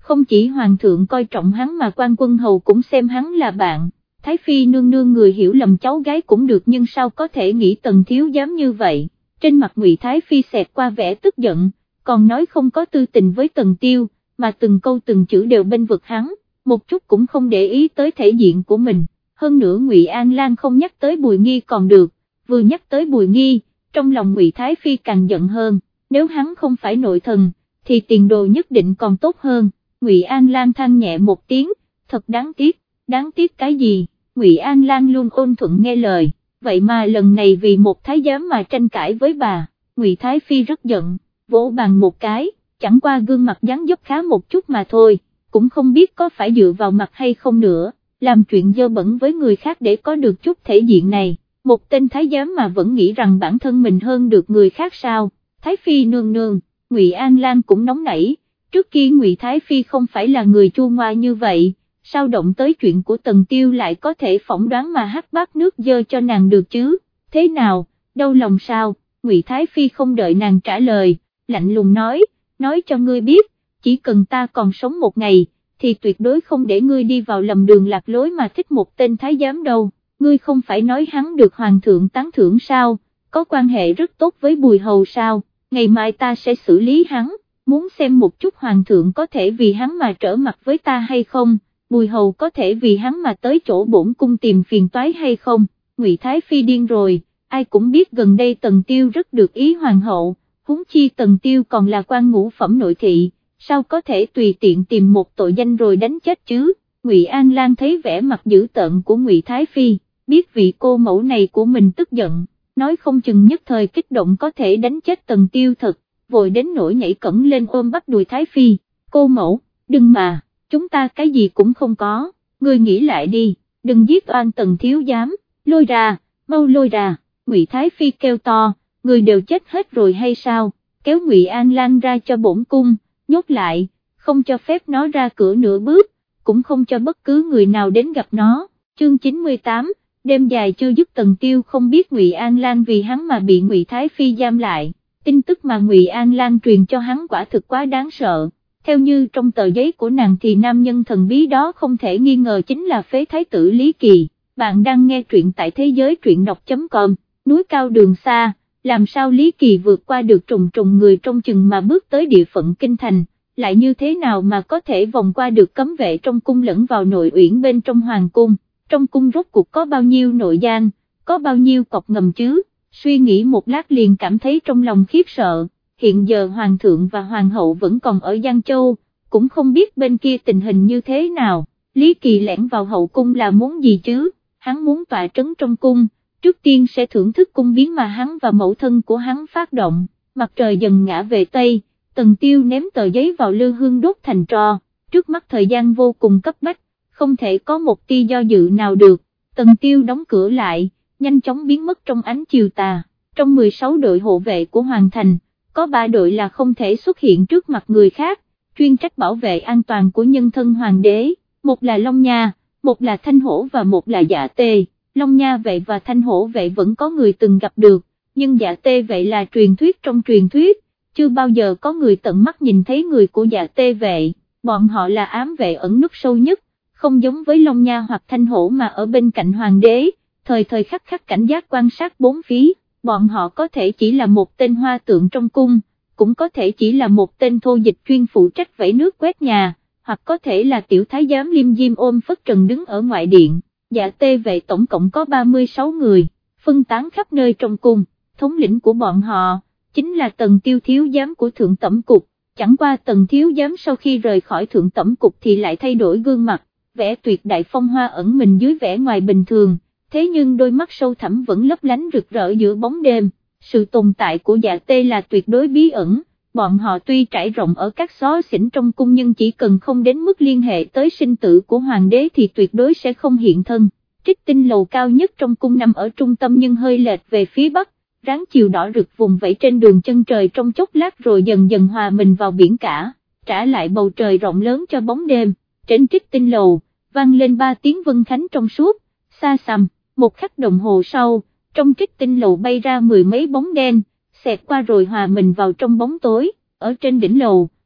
không chỉ hoàng thượng coi trọng hắn mà quan quân hầu cũng xem hắn là bạn. Thái phi nương nương người hiểu lầm cháu gái cũng được nhưng sao có thể nghĩ Tần thiếu giám như vậy, trên mặt Ngụy Thái phi xẹt qua vẻ tức giận, còn nói không có tư tình với Tần Tiêu, mà từng câu từng chữ đều bênh vực hắn, một chút cũng không để ý tới thể diện của mình. Hơn nữa Ngụy An Lan không nhắc tới Bùi Nghi còn được, vừa nhắc tới Bùi Nghi, trong lòng Ngụy Thái phi càng giận hơn, nếu hắn không phải nội thần, thì tiền đồ nhất định còn tốt hơn. Ngụy An Lan than nhẹ một tiếng, thật đáng tiếc cái gì, Ngụy An Lan luôn ôn thuận nghe lời, vậy mà lần này vì một thái giám mà tranh cãi với bà. Ngụy Thái phi rất giận, vỗ bàn một cái, chẳng qua gương mặt dáng dấp khá một chút mà thôi, cũng không biết có phải dựa vào mặt hay không nữa, làm chuyện dơ bẩn với người khác để có được chút thể diện này, một tên thái giám mà vẫn nghĩ rằng bản thân mình hơn được người khác sao. Thái phi nương nương, Ngụy An Lan cũng nóng nảy, trước kia Ngụy Thái phi không phải là người chua ngoa như vậy, sao động tới chuyện của Tần Tiêu lại có thể phỏng đoán mà hắt bát nước dơ cho nàng được chứ, thế nào, đau lòng sao? Ngụy Thái phi không đợi nàng trả lời, lạnh lùng nói cho ngươi biết, chỉ cần ta còn sống một ngày, thì tuyệt đối không để ngươi đi vào lầm đường lạc lối mà thích một tên thái giám đâu, ngươi không phải nói hắn được hoàng thượng tán thưởng sao, có quan hệ rất tốt với Bùi hầu sao, ngày mai ta sẽ xử lý hắn, muốn xem một chút hoàng thượng có thể vì hắn mà trở mặt với ta hay không, Bùi hầu có thể vì hắn mà tới chỗ bổn cung tìm phiền toái hay không. Ngụy Thái phi điên rồi, ai cũng biết gần đây Tần Tiêu rất được ý hoàng hậu, huống chi Tần Tiêu còn là quan ngũ phẩm nội thị, sao có thể tùy tiện tìm một tội danh rồi đánh chết chứ. Ngụy An Lan thấy vẻ mặt dữ tợn của Ngụy Thái phi, biết vị cô mẫu này của mình tức giận, nói không chừng nhất thời kích động có thể đánh chết Tần Tiêu thật, vội đến nỗi nhảy cẫng lên ôm bắt đùi Thái phi, cô mẫu, đừng mà, chúng ta cái gì cũng không có, ngươi nghĩ lại đi, đừng giết oan Tần thiếu giám, lôi ra, mau lôi ra. Ngụy Thái phi kêu to, người đều chết hết rồi hay sao, kéo Ngụy An Lan ra cho bổn cung, nhốt lại, không cho phép nó ra cửa nửa bước, cũng không cho bất cứ người nào đến gặp nó. Chương 98, đêm dài chưa dứt. Tần Tiêu không biết Ngụy An Lan vì hắn mà bị Ngụy Thái phi giam lại, tin tức mà Ngụy An Lan truyền cho hắn quả thực quá đáng sợ. Theo như trong tờ giấy của nàng thì nam nhân thần bí đó không thể nghi ngờ chính là phế thái tử Lý Kỳ. Bạn đang nghe truyện tại thế giới truyện đọc.com. Núi cao đường xa, làm sao Lý Kỳ vượt qua được trùng trùng người trong chừng mà bước tới địa phận kinh thành, lại như thế nào mà có thể vòng qua được cấm vệ trong cung lẫn vào nội uyển bên trong hoàng cung, trong cung rốt cuộc có bao nhiêu nội gian, có bao nhiêu cọc ngầm chứ, suy nghĩ một lát liền cảm thấy trong lòng khiếp sợ. Hiện giờ hoàng thượng và hoàng hậu vẫn còn ở Giang Châu, cũng không biết bên kia tình hình như thế nào. Lý Kỳ lẻn vào hậu cung là muốn gì chứ, hắn muốn tọa trấn trong cung, trước tiên sẽ thưởng thức cung biến mà hắn và mẫu thân của hắn phát động. Mặt trời dần ngã về Tây, Tần Tiêu ném tờ giấy vào lư hương đốt thành tro, trước mắt thời gian vô cùng cấp bách, không thể có một tia do dự nào được. Tần Tiêu đóng cửa lại, nhanh chóng biến mất trong ánh chiều tà. Trong 16 đội hộ vệ của Hoàng Thành, có 3 đội là không thể xuất hiện trước mặt người khác, chuyên trách bảo vệ an toàn của nhân thân hoàng đế, một là Long Nha, một là Thanh Hổ và một là Dạ Tê. Long Nha vệ và Thanh Hổ vệ vẫn có người từng gặp được, nhưng Dạ Tê vệ là truyền thuyết trong truyền thuyết, chưa bao giờ có người tận mắt nhìn thấy người của Dạ Tê vệ, bọn họ là ám vệ ẩn núp sâu nhất, không giống với Long Nha hoặc Thanh Hổ mà ở bên cạnh hoàng đế, thời thời khắc khắc cảnh giác quan sát bốn phía. Bọn họ có thể chỉ là một tên hoa tượng trong cung, cũng có thể chỉ là một tên thô dịch chuyên phụ trách vẩy nước quét nhà, hoặc có thể là tiểu thái giám liêm diêm ôm phất trần đứng ở ngoại điện. Dạ Tê vệ tổng cộng có 36 người, phân tán khắp nơi trong cung, thống lĩnh của bọn họ, chính là Tần Tiêu thiếu giám của Thượng Tẩm Cục, chẳng qua Tần thiếu giám sau khi rời khỏi Thượng Tẩm Cục thì lại thay đổi gương mặt, vẻ tuyệt đại phong hoa ẩn mình dưới vẻ ngoài bình thường. Thế nhưng đôi mắt sâu thẳm vẫn lấp lánh rực rỡ giữa bóng đêm, sự tồn tại của Dạ Tê là tuyệt đối bí ẩn, bọn họ tuy trải rộng ở các xó xỉnh trong cung nhưng chỉ cần không đến mức liên hệ tới sinh tử của hoàng đế thì tuyệt đối sẽ không hiện thân. Trích Tinh lầu cao nhất trong cung nằm ở trung tâm nhưng hơi lệch về phía bắc, ráng chiều đỏ rực vùng vẫy trên đường chân trời trong chốc lát rồi dần dần hòa mình vào biển cả, trả lại bầu trời rộng lớn cho bóng đêm. Trên Trích Tinh lầu, vang lên 3 tiếng vân khánh trong suốt, xa xăm. Một khắc đồng hồ sau, trong Trích Tinh lầu bay ra 10 mấy bóng đen, xẹt qua rồi hòa mình vào trong bóng tối. Ở trên đỉnh lầu,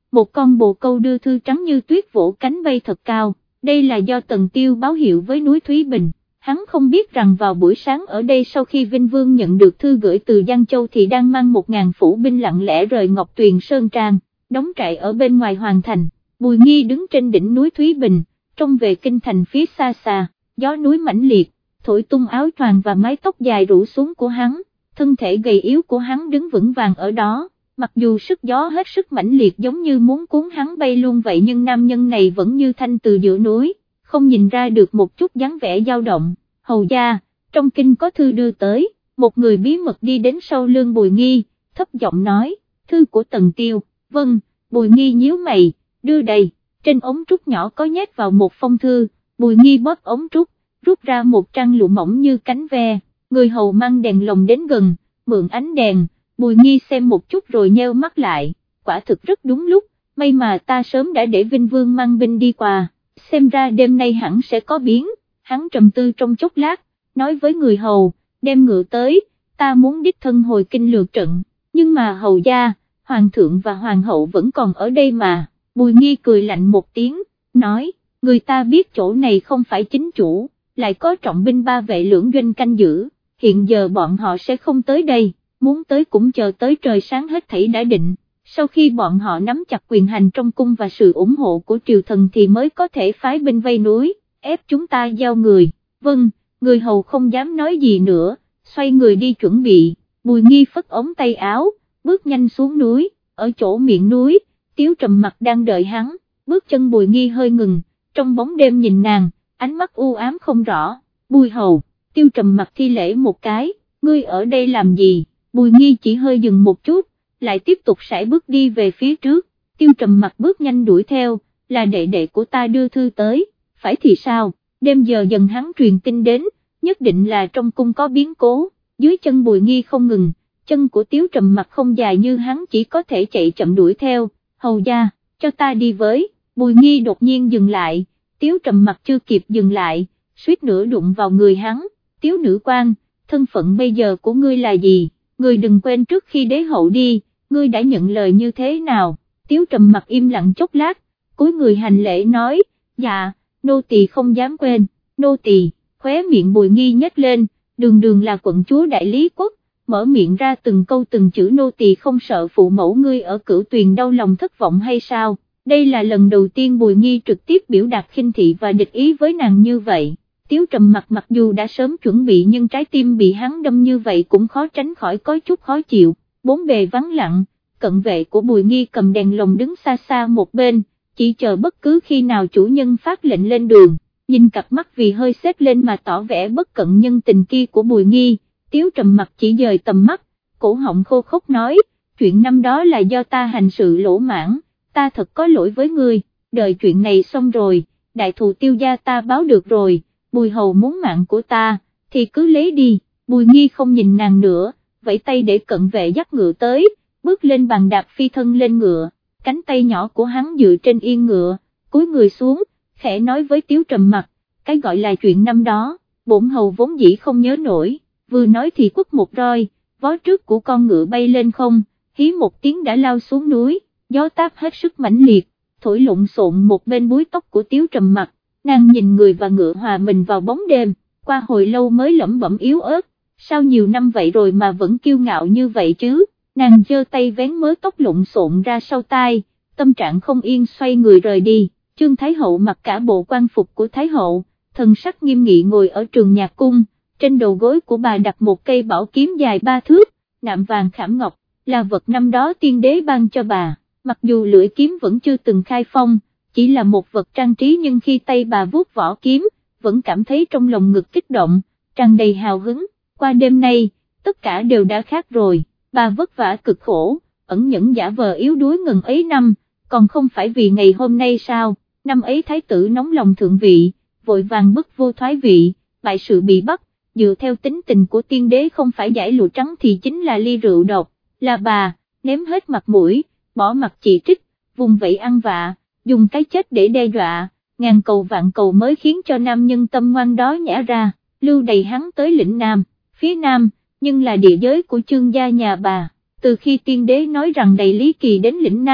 một con bồ câu đưa thư trắng như tuyết vỗ cánh bay thật cao, đây là do Tần Tiêu báo hiệu với núi Thúy Bình. Hắn không biết rằng vào buổi sáng ở đây sau khi Vinh Vương nhận được thư gửi từ Giang Châu thì đang mang 1000 phủ binh lặng lẽ rời Ngọc Tuyền Sơn Trang, đóng trại ở bên ngoài hoàng thành. Bùi Nghi đứng trên đỉnh núi Thúy Bình, trông về kinh thành phía xa xa, gió núi mãnh liệt, thổi tung áo choàng và mái tóc dài rủ xuống của hắn, thân thể gầy yếu của hắn đứng vững vàng ở đó, mặc dù sức gió hết sức mãnh liệt giống như muốn cuốn hắn bay luôn vậy nhưng nam nhân này vẫn như thanh từ giữa núi, không nhìn ra được một chút dáng vẻ dao động. Hầu gia, trong kinh có thư đưa tới, một người bí mật đi đến sau lưng Bùi Nghi, thấp giọng nói, thư của Tần Tiêu. Vâng. Bùi Nghi nhíu mày, đưa đây, trên ống trúc nhỏ có nhét vào một phong thư. Bùi Nghi bóp ống trúc, rút ra một trang lụa mỏng như cánh ve, người hầu mang đèn lồng đến gần, mượn ánh đèn. Bùi Nghi xem một chút rồi nheo mắt lại, quả thực rất đúng lúc, may mà ta sớm đã để Vinh Vương mang binh đi qua, xem ra đêm nay hẳn sẽ có biến. Hắn trầm tư trong chốc lát, nói với người hầu, đem ngựa tới, ta muốn đích thân hồi kinh lược trận, nhưng mà hầu gia, hoàng thượng và hoàng hậu vẫn còn ở đây mà. Bùi Nghi cười lạnh một tiếng, nói, người ta biết chỗ này không phải chính chủ, lại có trọng binh 3 vệ lưỡng doanh canh giữ, hiện giờ bọn họ sẽ không tới đây, muốn tới cũng chờ tới trời sáng hết thảy đã định, sau khi bọn họ nắm chặt quyền hành trong cung và sự ủng hộ của triều thần thì mới có thể phái binh vây núi, ép chúng ta giao người. Vâng, người hầu không dám nói gì nữa, xoay người đi chuẩn bị. Bùi Nghi phất ống tay áo, bước nhanh xuống núi, ở chỗ miệng núi, Tiếu Trầm Mặc đang đợi hắn, bước chân Bùi Nghi hơi ngừng, trong bóng đêm nhìn nàng, ánh mắt u ám không rõ. Bùi hầu, Tiêu Trầm Mặc thi lễ một cái, ngươi ở đây làm gì? Bùi Nghi chỉ hơi dừng một chút, lại tiếp tục sải bước đi về phía trước. Tiêu Trầm Mặc bước nhanh đuổi theo, là đệ đệ của ta đưa thư tới, phải thì sao? Đêm giờ dần hắn truyền tin đến, nhất định là trong cung có biến cố. Dưới chân Bùi Nghi không ngừng, chân của Tiếu Trầm Mặc không dài như hắn chỉ có thể chạy chậm đuổi theo. Hầu gia, cho ta đi với. Bùi Nghi đột nhiên dừng lại, Tiếu Trầm Mặc chưa kịp dừng lại, suýt nữa đụng vào người hắn. Tiếu nữ quan, thân phận bây giờ của ngươi là gì? Ngươi đừng quên trước khi đế hậu đi, ngươi đã nhận lời như thế nào? Tiếu Trầm Mặc im lặng chốc lát, cúi người hành lễ nói, dạ, nô tỳ không dám quên. Nô tỳ, khóe miệng Bùi Nghi nhếch lên, đường đường là quận chúa đại lý quốc, mở miệng ra từng câu từng chữ nô tỳ không sợ phụ mẫu ngươi ở Cửu Tuyền đau lòng thất vọng hay sao? Đây là lần đầu tiên Bùi Nghi trực tiếp biểu đạt khinh thị và địch ý với nàng như vậy. Tiếu Trầm Mặc mặc dù đã sớm chuẩn bị nhưng trái tim bị hắn đâm như vậy cũng khó tránh khỏi có chút khó chịu. Bốn bề vắng lặng, cận vệ của Bùi Nghi cầm đèn lồng đứng xa xa một bên, chỉ chờ bất cứ khi nào chủ nhân phát lệnh lên đường. Nhìn cặp mắt vì hơi xếp lên mà tỏ vẻ bất cận nhân tình kia của Bùi Nghi, Tiếu Trầm Mặc chỉ dời tầm mắt, cổ họng khô khốc nói, chuyện năm đó là do ta hành sự lỗ mãn, ta thật có lỗi với ngươi, đợi chuyện này xong rồi, đại thù Tiêu gia ta báo được rồi, Bùi hầu muốn mạng của ta, thì cứ lấy đi. Bùi Nghi không nhìn nàng nữa, vẫy tay để cận vệ dắt ngựa tới, bước lên bàn đạp phi thân lên ngựa, cánh tay nhỏ của hắn dựa trên yên ngựa, cúi người xuống, khẽ nói với Tiếu Trầm Mặc, cái gọi là chuyện năm đó, bổn hầu vốn dĩ không nhớ nổi, vừa nói thì quất một roi, vó trước của con ngựa bay lên không, hí một tiếng đã lao xuống núi, gió táp hết sức mãnh liệt, thổi lộn xộn một bên búi tóc của Tiếu Trầm Mặc, nàng nhìn người và ngựa hòa mình vào bóng đêm, qua hồi lâu mới lẩm bẩm yếu ớt, sao nhiều năm vậy rồi mà vẫn kiêu ngạo như vậy chứ? Nàng giơ tay vén mớ tóc lộn xộn ra sau tai, tâm trạng không yên xoay người rời đi. Trương Thái Hậu mặc cả bộ quan phục của Thái Hậu, thần sắc nghiêm nghị ngồi ở trường nhạc cung, trên đầu gối của bà đặt một cây bảo kiếm dài 3 thước, nạm vàng khảm ngọc, là vật năm đó tiên đế ban cho bà, mặc dù lưỡi kiếm vẫn chưa từng khai phong, chỉ là một vật trang trí nhưng khi tay bà vuốt vỏ kiếm, vẫn cảm thấy trong lòng ngực kích động, tràn đầy hào hứng. Qua đêm nay, tất cả đều đã khác rồi, bà vất vả cực khổ, ẩn nhẫn giả vờ yếu đuối ngần ấy năm, còn không phải vì ngày hôm nay sao? Năm ấy thái tử nóng lòng thượng vị, vội vàng bức vô thoái vị, bại sự bị bắt, dựa theo tính tình của tiên đế không phải giải lụa trắng thì chính là ly rượu độc, là bà, ném hết mặt mũi, bỏ mặt chỉ trích, vùng vẫy ăn vạ, dùng cái chết để đe dọa, ngàn cầu vạn cầu mới khiến cho nam nhân tâm ngoan đó nhả ra, lưu đầy hắn tới lĩnh Nam, phía Nam, nhưng là địa giới của Trương gia nhà bà, từ khi tiên đế nói rằng đầy Lý Kỳ đến lĩnh Nam,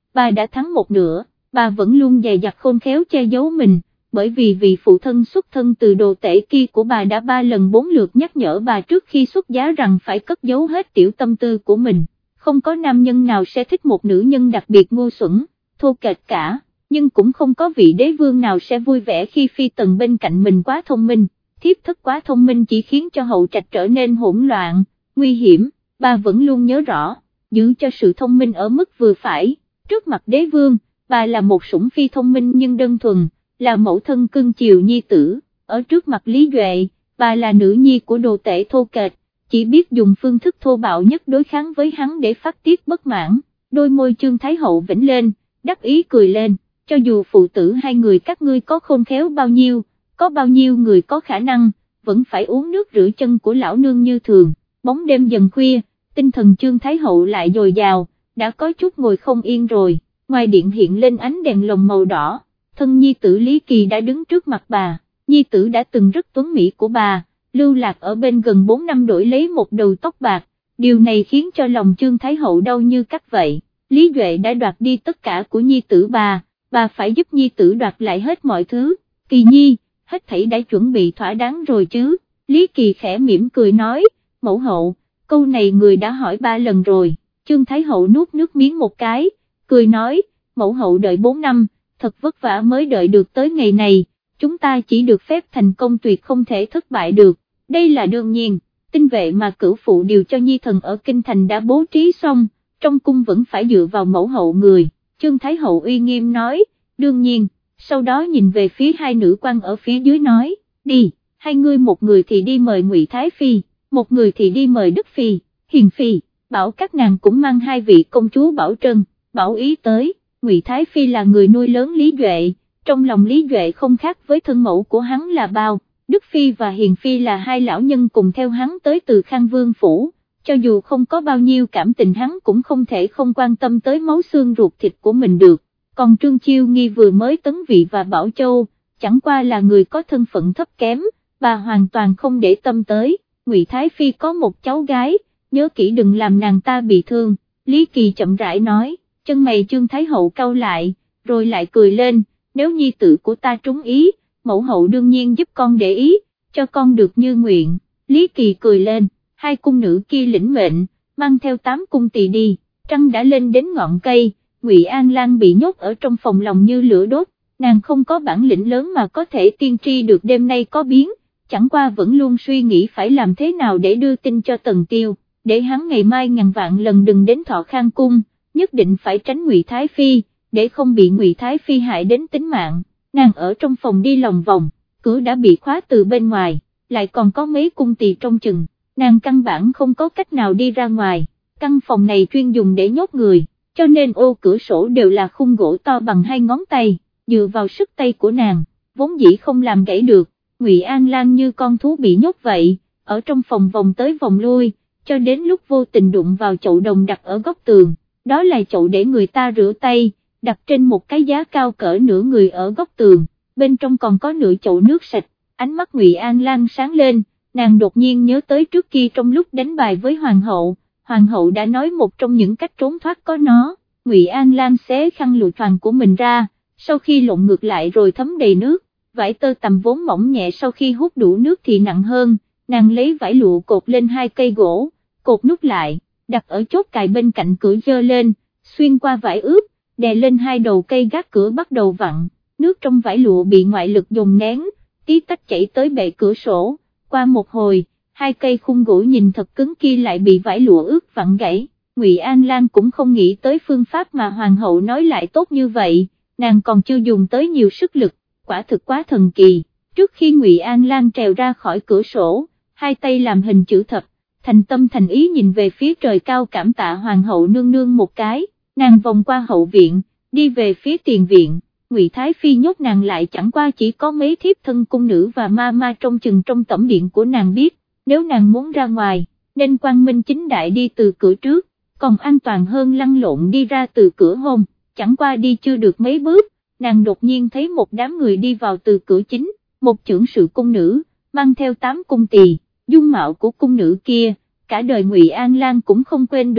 bà đã thắng một nửa, bà vẫn luôn dè dặt khôn khéo che giấu mình, bởi vì vị phụ thân xuất thân từ đồ tể kia của bà đã 3 lần 4 lượt nhắc nhở bà trước khi xuất giá rằng phải cất giấu hết tiểu tâm tư của mình, không có nam nhân nào sẽ thích một nữ nhân đặc biệt ngu xuẩn, thô kệch cả, nhưng cũng không có vị đế vương nào sẽ vui vẻ khi phi tần bên cạnh mình quá thông minh, thiếp thất quá thông minh chỉ khiến cho hậu trạch trở nên hỗn loạn, nguy hiểm, bà vẫn luôn nhớ rõ, giữ cho sự thông minh ở mức vừa phải, trước mặt đế vương, bà là một sủng phi thông minh nhưng đơn thuần, là mẫu thân cưng chiều nhi tử, ở trước mặt Lý Duệ, bà là nữ nhi của đồ tể thô kệch, chỉ biết dùng phương thức thô bạo nhất đối kháng với hắn để phát tiết bất mãn, đôi môi Trương Thái Hậu vểnh lên, đắc ý cười lên, cho dù phụ tử hai người các ngươi có khôn khéo bao nhiêu, có bao nhiêu người có khả năng, vẫn phải uống nước rửa chân của lão nương như thường, bóng đêm dần khuya, tinh thần Trương Thái Hậu lại dồi dào, đã có chút ngồi không yên rồi, ngoài điện hiện lên ánh đèn lồng màu đỏ, thân nhi tử Lý Kỳ đã đứng trước mặt bà, nhi tử đã từng rất tuấn mỹ của bà, lưu lạc ở bên gần 4 năm đổi lấy một đầu tóc bạc, điều này khiến cho lòng Trương Thái Hậu đau như cắt vậy, Lý Duệ đã đoạt đi tất cả của nhi tử bà phải giúp nhi tử đoạt lại hết mọi thứ, Kỳ nhi, hết thảy đã chuẩn bị thỏa đáng rồi chứ, Lý Kỳ khẽ mỉm cười nói, mẫu hậu, câu này người đã hỏi 3 lần rồi, Trương Thái Hậu nuốt nước miếng một cái, cười nói, mẫu hậu đợi 4 năm, thật vất vả mới đợi được tới ngày này, chúng ta chỉ được phép thành công tuyệt không thể thất bại được, đây là đương nhiên, tinh vệ mà cửu phụ điều cho nhi thần ở Kinh Thành đã bố trí xong, trong cung vẫn phải dựa vào mẫu hậu người, Trương Thái Hậu uy nghiêm nói, đương nhiên, sau đó nhìn về phía hai nữ quan ở phía dưới nói, đi, hai người một người thì đi mời Ngụy Thái Phi, một người thì đi mời Đức Phi, Hiền Phi, bảo các nàng cũng mang 2 vị công chúa Bảo Trân, Bảo Ý tới, Ngụy Thái Phi là người nuôi lớn Lý Duệ, trong lòng Lý Duệ không khác với thân mẫu của hắn là bao, Đức Phi và Hiền Phi là 2 lão nhân cùng theo hắn tới từ Khang Vương Phủ, cho dù không có bao nhiêu cảm tình hắn cũng không thể không quan tâm tới máu xương ruột thịt của mình được, còn Trương Chiêu Nghi vừa mới tấn vị và Bảo Châu, chẳng qua là người có thân phận thấp kém, bà hoàn toàn không để tâm tới, Ngụy Thái Phi có một cháu gái, nhớ kỹ đừng làm nàng ta bị thương, Lý Kỳ chậm rãi nói, chân mày Trương Thái Hậu cau lại, rồi lại cười lên, nếu nhi tử của ta trúng ý, mẫu hậu đương nhiên giúp con để ý, cho con được như nguyện, Lý Kỳ cười lên, 2 cung nữ kia lĩnh mệnh, mang theo 8 cung tỳ đi, trăng đã lên đến ngọn cây, Ngụy An Lan bị nhốt ở trong phòng lòng như lửa đốt, nàng không có bản lĩnh lớn mà có thể tiên tri được đêm nay có biến, chẳng qua vẫn luôn suy nghĩ phải làm thế nào để đưa tin cho Tần Tiêu, để hắn ngày mai ngàn vạn lần đừng đến Thọ Khang cung, nhất định phải tránh Ngụy Thái Phi, để không bị Ngụy Thái Phi hại đến tính mạng, nàng ở trong phòng đi lòng vòng, cửa đã bị khóa từ bên ngoài, lại còn có mấy cung tỳ trong chừng, nàng căn bản không có cách nào đi ra ngoài, căn phòng này chuyên dùng để nhốt người, cho nên ô cửa sổ đều là khung gỗ to bằng 2 ngón tay, dựa vào sức tay của nàng, vốn dĩ không làm gãy được, Ngụy An Lan như con thú bị nhốt vậy, ở trong phòng vòng tới vòng lui, cho đến lúc vô tình đụng vào chậu đồng đặt ở góc tường, đó là chậu để người ta rửa tay, đặt trên một cái giá cao cỡ nửa người ở góc tường, bên trong còn có nửa chậu nước sạch, ánh mắt Ngụy An Lan sáng lên, nàng đột nhiên nhớ tới trước kia trong lúc đánh bài với Hoàng hậu đã nói một trong những cách trốn thoát có nó, Ngụy An Lan xé khăn lụa choàng của mình ra, sau khi lộn ngược lại rồi thấm đầy nước, vải tơ tằm vốn mỏng nhẹ sau khi hút đủ nước thì nặng hơn, nàng lấy vải lụa cột lên 2 cây gỗ, cột nút lại, đặt ở chốt cài bên cạnh cửa giơ lên, xuyên qua vải ướt, đè lên 2 đầu cây gác cửa bắt đầu vặn, nước trong vải lụa bị ngoại lực dồn nén, tí tách chảy tới bệ cửa sổ, qua một hồi, 2 cây khung gỗ nhìn thật cứng kia lại bị vải lụa ướt vặn gãy, Ngụy An Lan cũng không nghĩ tới phương pháp mà Hoàng hậu nói lại tốt như vậy, nàng còn chưa dùng tới nhiều sức lực, quả thực quá thần kỳ, trước khi Ngụy An Lan trèo ra khỏi cửa sổ, 2 tay làm hình chữ thập, thành tâm thành ý nhìn về phía trời cao cảm tạ Hoàng hậu nương nương một cái, nàng vòng qua hậu viện, đi về phía tiền viện, Ngụy Thái Phi nhốt nàng lại chẳng qua chỉ có mấy thiếp thân cung nữ và ma trong chừng trong tẩm điện của nàng biết, nếu nàng muốn ra ngoài, nên quang minh chính đại đi từ cửa trước, còn an toàn hơn lăn lộn đi ra từ cửa hông, chẳng qua đi chưa được mấy bước, nàng đột nhiên thấy một đám người đi vào từ cửa chính, một chưởng sự cung nữ, mang theo 8 cung tỳ, dung mạo của cung nữ kia, cả đời Ngụy An Lan cũng không quên được,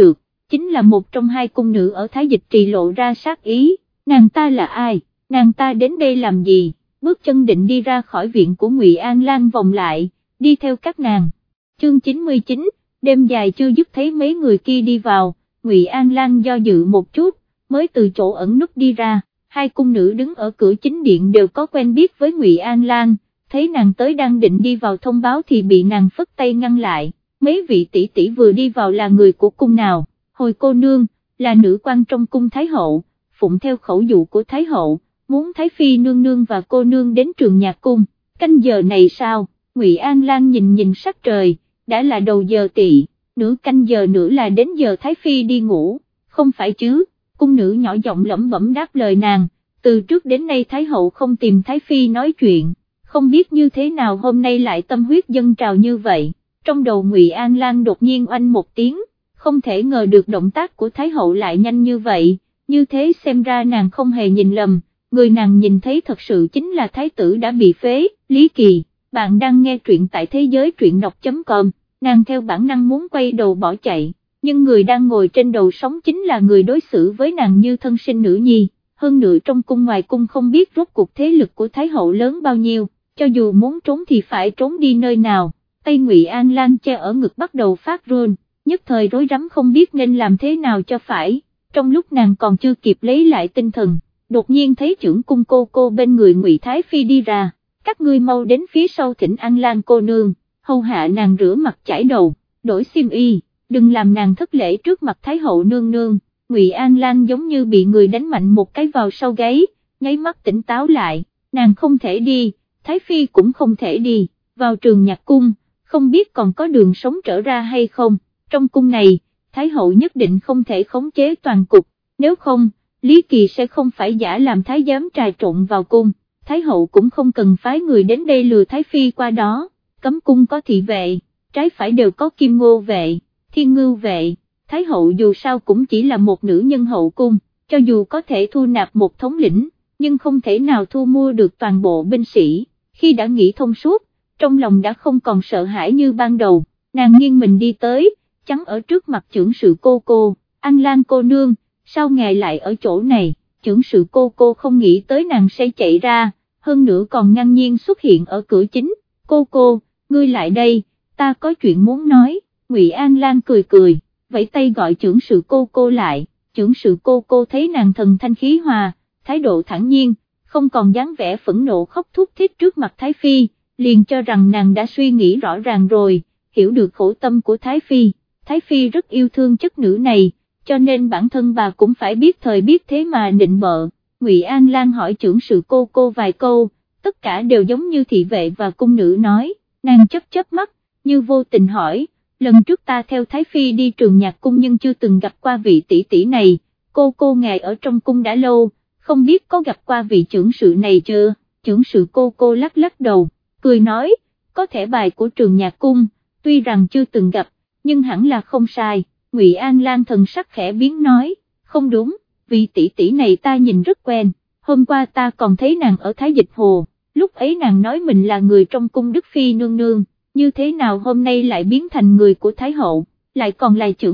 chính là một trong hai cung nữ ở Thái Dịch Trì lộ ra sát ý, nàng ta là ai, nàng ta đến đây làm gì, bước chân định đi ra khỏi viện của Ngụy An Lan vòng lại, đi theo các nàng. Chương 99, đêm dài chưa dứt thấy mấy người kia đi vào, Ngụy An Lan do dự một chút, mới từ chỗ ẩn núp đi ra, hai cung nữ đứng ở cửa chính điện đều có quen biết với Ngụy An Lan, thấy nàng tới đang định đi vào thông báo thì bị nàng phất tay ngăn lại, mấy vị tỷ tỷ vừa đi vào là người của cung nào, Hồi cô nương, là nữ quan trong cung Thái Hậu, phụng theo khẩu dụ của Thái Hậu, muốn Thái Phi nương nương và cô nương đến Trường Nhạc Cung, canh giờ này sao, Ngụy An Lan nhìn sắc trời, đã là đầu giờ tỵ, nửa canh giờ nữa là đến giờ Thái Phi đi ngủ, không phải chứ, cung nữ nhỏ giọng lẩm bẩm đáp lời nàng, từ trước đến nay Thái Hậu không tìm Thái Phi nói chuyện, không biết như thế nào hôm nay lại tâm huyết dâng trào như vậy, trong đầu Ngụy An Lan đột nhiên oanh một tiếng, không thể ngờ được động tác của Thái Hậu lại nhanh như vậy, như thế xem ra nàng không hề nhìn lầm, người nàng nhìn thấy thật sự chính là Thái tử đã bị phế, Lý Kỳ. Bạn đang nghe truyện tại thế giới truyện đọc.com, nàng theo bản năng muốn quay đầu bỏ chạy, nhưng người đang ngồi trên đầu sóng chính là người đối xử với nàng như thân sinh nữ nhi, hơn nữa trong cung ngoài cung không biết rốt cuộc thế lực của Thái Hậu lớn bao nhiêu, cho dù muốn trốn thì phải trốn đi nơi nào, tay Ngụy An Lan che ở ngực bắt đầu phát run, nhất thời rối rắm không biết nên làm thế nào cho phải, trong lúc nàng còn chưa kịp lấy lại tinh thần, đột nhiên thấy trưởng cung cô bên người Ngụy Thái Phi đi ra. Các ngươi mau đến phía sau thỉnh An Lan cô nương, hầu hạ nàng rửa mặt chải đầu, đổi xiêm y, đừng làm nàng thất lễ trước mặt Thái Hậu nương nương. Ngụy An Lan giống như bị người đánh mạnh một cái vào sau gáy, nháy mắt tỉnh táo lại, nàng không thể đi, Thái Phi cũng không thể đi, vào Trường Nhạc Cung, không biết còn có đường sống trở ra hay không, trong cung này, Thái Hậu nhất định không thể khống chế toàn cục, nếu không, Lý Kỳ sẽ không phải giả làm thái giám trà trộn vào cung. Thái Hậu cũng không cần phái người đến đây lừa Thái Phi qua đó, cấm cung có thị vệ, trái phải đều có Kim Ngô vệ, Thiên Ngưu vệ, Thái Hậu dù sao cũng chỉ là một nữ nhân hậu cung, cho dù có thể thu nạp một thống lĩnh, nhưng không thể nào thu mua được toàn bộ binh sĩ, khi đã nghĩ thông suốt, trong lòng đã không còn sợ hãi như ban đầu, nàng nghiêng mình đi tới, chắn ở trước mặt trưởng sự cô, An Lan cô nương, sao ngài lại ở chỗ này? Trưởng sự cô không nghĩ tới nàng sẽ chạy ra, hơn nữa còn ngang nhiên xuất hiện ở cửa chính, cô, ngươi lại đây, ta có chuyện muốn nói, Ngụy An Lan cười, vẫy tay gọi trưởng sự cô lại, trưởng sự cô thấy nàng thần thanh khí hòa, thái độ thản nhiên, không còn dáng vẻ phẫn nộ khóc thút thít trước mặt Thái Phi, liền cho rằng nàng đã suy nghĩ rõ ràng rồi, hiểu được khổ tâm của Thái Phi rất yêu thương chất nữ này, cho nên bản thân bà cũng phải biết thời biết thế mà nịnh bợ. Ngụy An Lan hỏi trưởng sự cô vài câu, tất cả đều giống như thị vệ và cung nữ nói, nàng chớp mắt, như vô tình hỏi, lần trước ta theo Thái Phi đi Trường Nhạc Cung nhưng chưa từng gặp qua vị tỷ tỷ này, cô ngài ở trong cung đã lâu, không biết có gặp qua vị trưởng sự này chưa, trưởng sự cô lắc đầu, cười nói, có thẻ bài của Trường Nhạc Cung, tuy rằng chưa từng gặp, nhưng hẳn là không sai. Ngụy An Lan thần sắc khẽ biến nói, không đúng, vì tỷ này ta nhìn rất quen, hôm qua ta còn thấy nàng ở Thái Dịch Hồ, lúc ấy nàng nói mình là người trong cung Đức Phi nương nương, như thế nào hôm nay lại biến thành người của Thái Hậu, lại còn là trưởng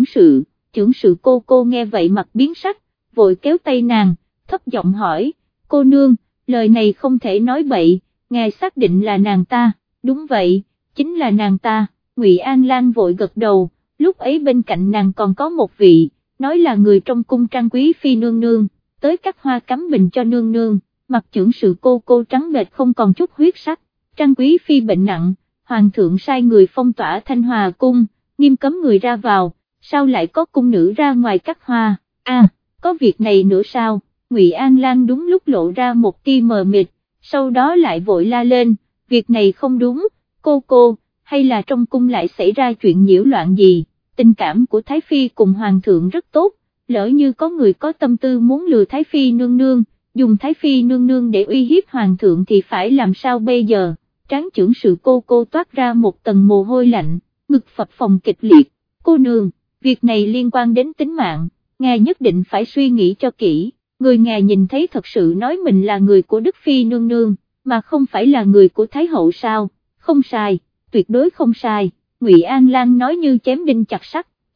sự cô nghe vậy mặt biến sắc, vội kéo tay nàng, thấp giọng hỏi, cô nương, lời này không thể nói bậy, ngài xác định là nàng ta, đúng vậy, chính là nàng ta, Ngụy An Lan vội gật đầu. Lúc ấy bên cạnh nàng còn có một vị, nói là người trong cung Trang Quý Phi nương nương, tới cắt hoa cắm bình cho nương nương, mặt trưởng sự cô trắng bệch không còn chút huyết sắc, Trang Quý Phi bệnh nặng, hoàng thượng sai người phong tỏa Thanh Hòa cung, nghiêm cấm người ra vào, sao lại có cung nữ ra ngoài cắt hoa, có việc này nữa sao, Ngụy An Lan đúng lúc lộ ra một tia mờ mịt, sau đó lại vội la lên, việc này không đúng, cô, hay là trong cung lại xảy ra chuyện nhiễu loạn gì, tình cảm của Thái Phi cùng Hoàng thượng rất tốt, lỡ như có người có tâm tư muốn lừa Thái Phi nương nương, dùng Thái Phi nương nương để uy hiếp Hoàng thượng thì phải làm sao bây giờ, trán trưởng sự cô toát ra một tầng mồ hôi lạnh, ngực phập phồng kịch liệt, cô nương, việc này liên quan đến tính mạng, ngài nhất định phải suy nghĩ cho kỹ, người ngài nhìn thấy thật sự nói mình là người của Đức Phi nương nương, mà không phải là người của Thái Hậu sao, không sai. Tuyệt đối không sai, Ngụy An Lan nói như chém đinh chặt sắt,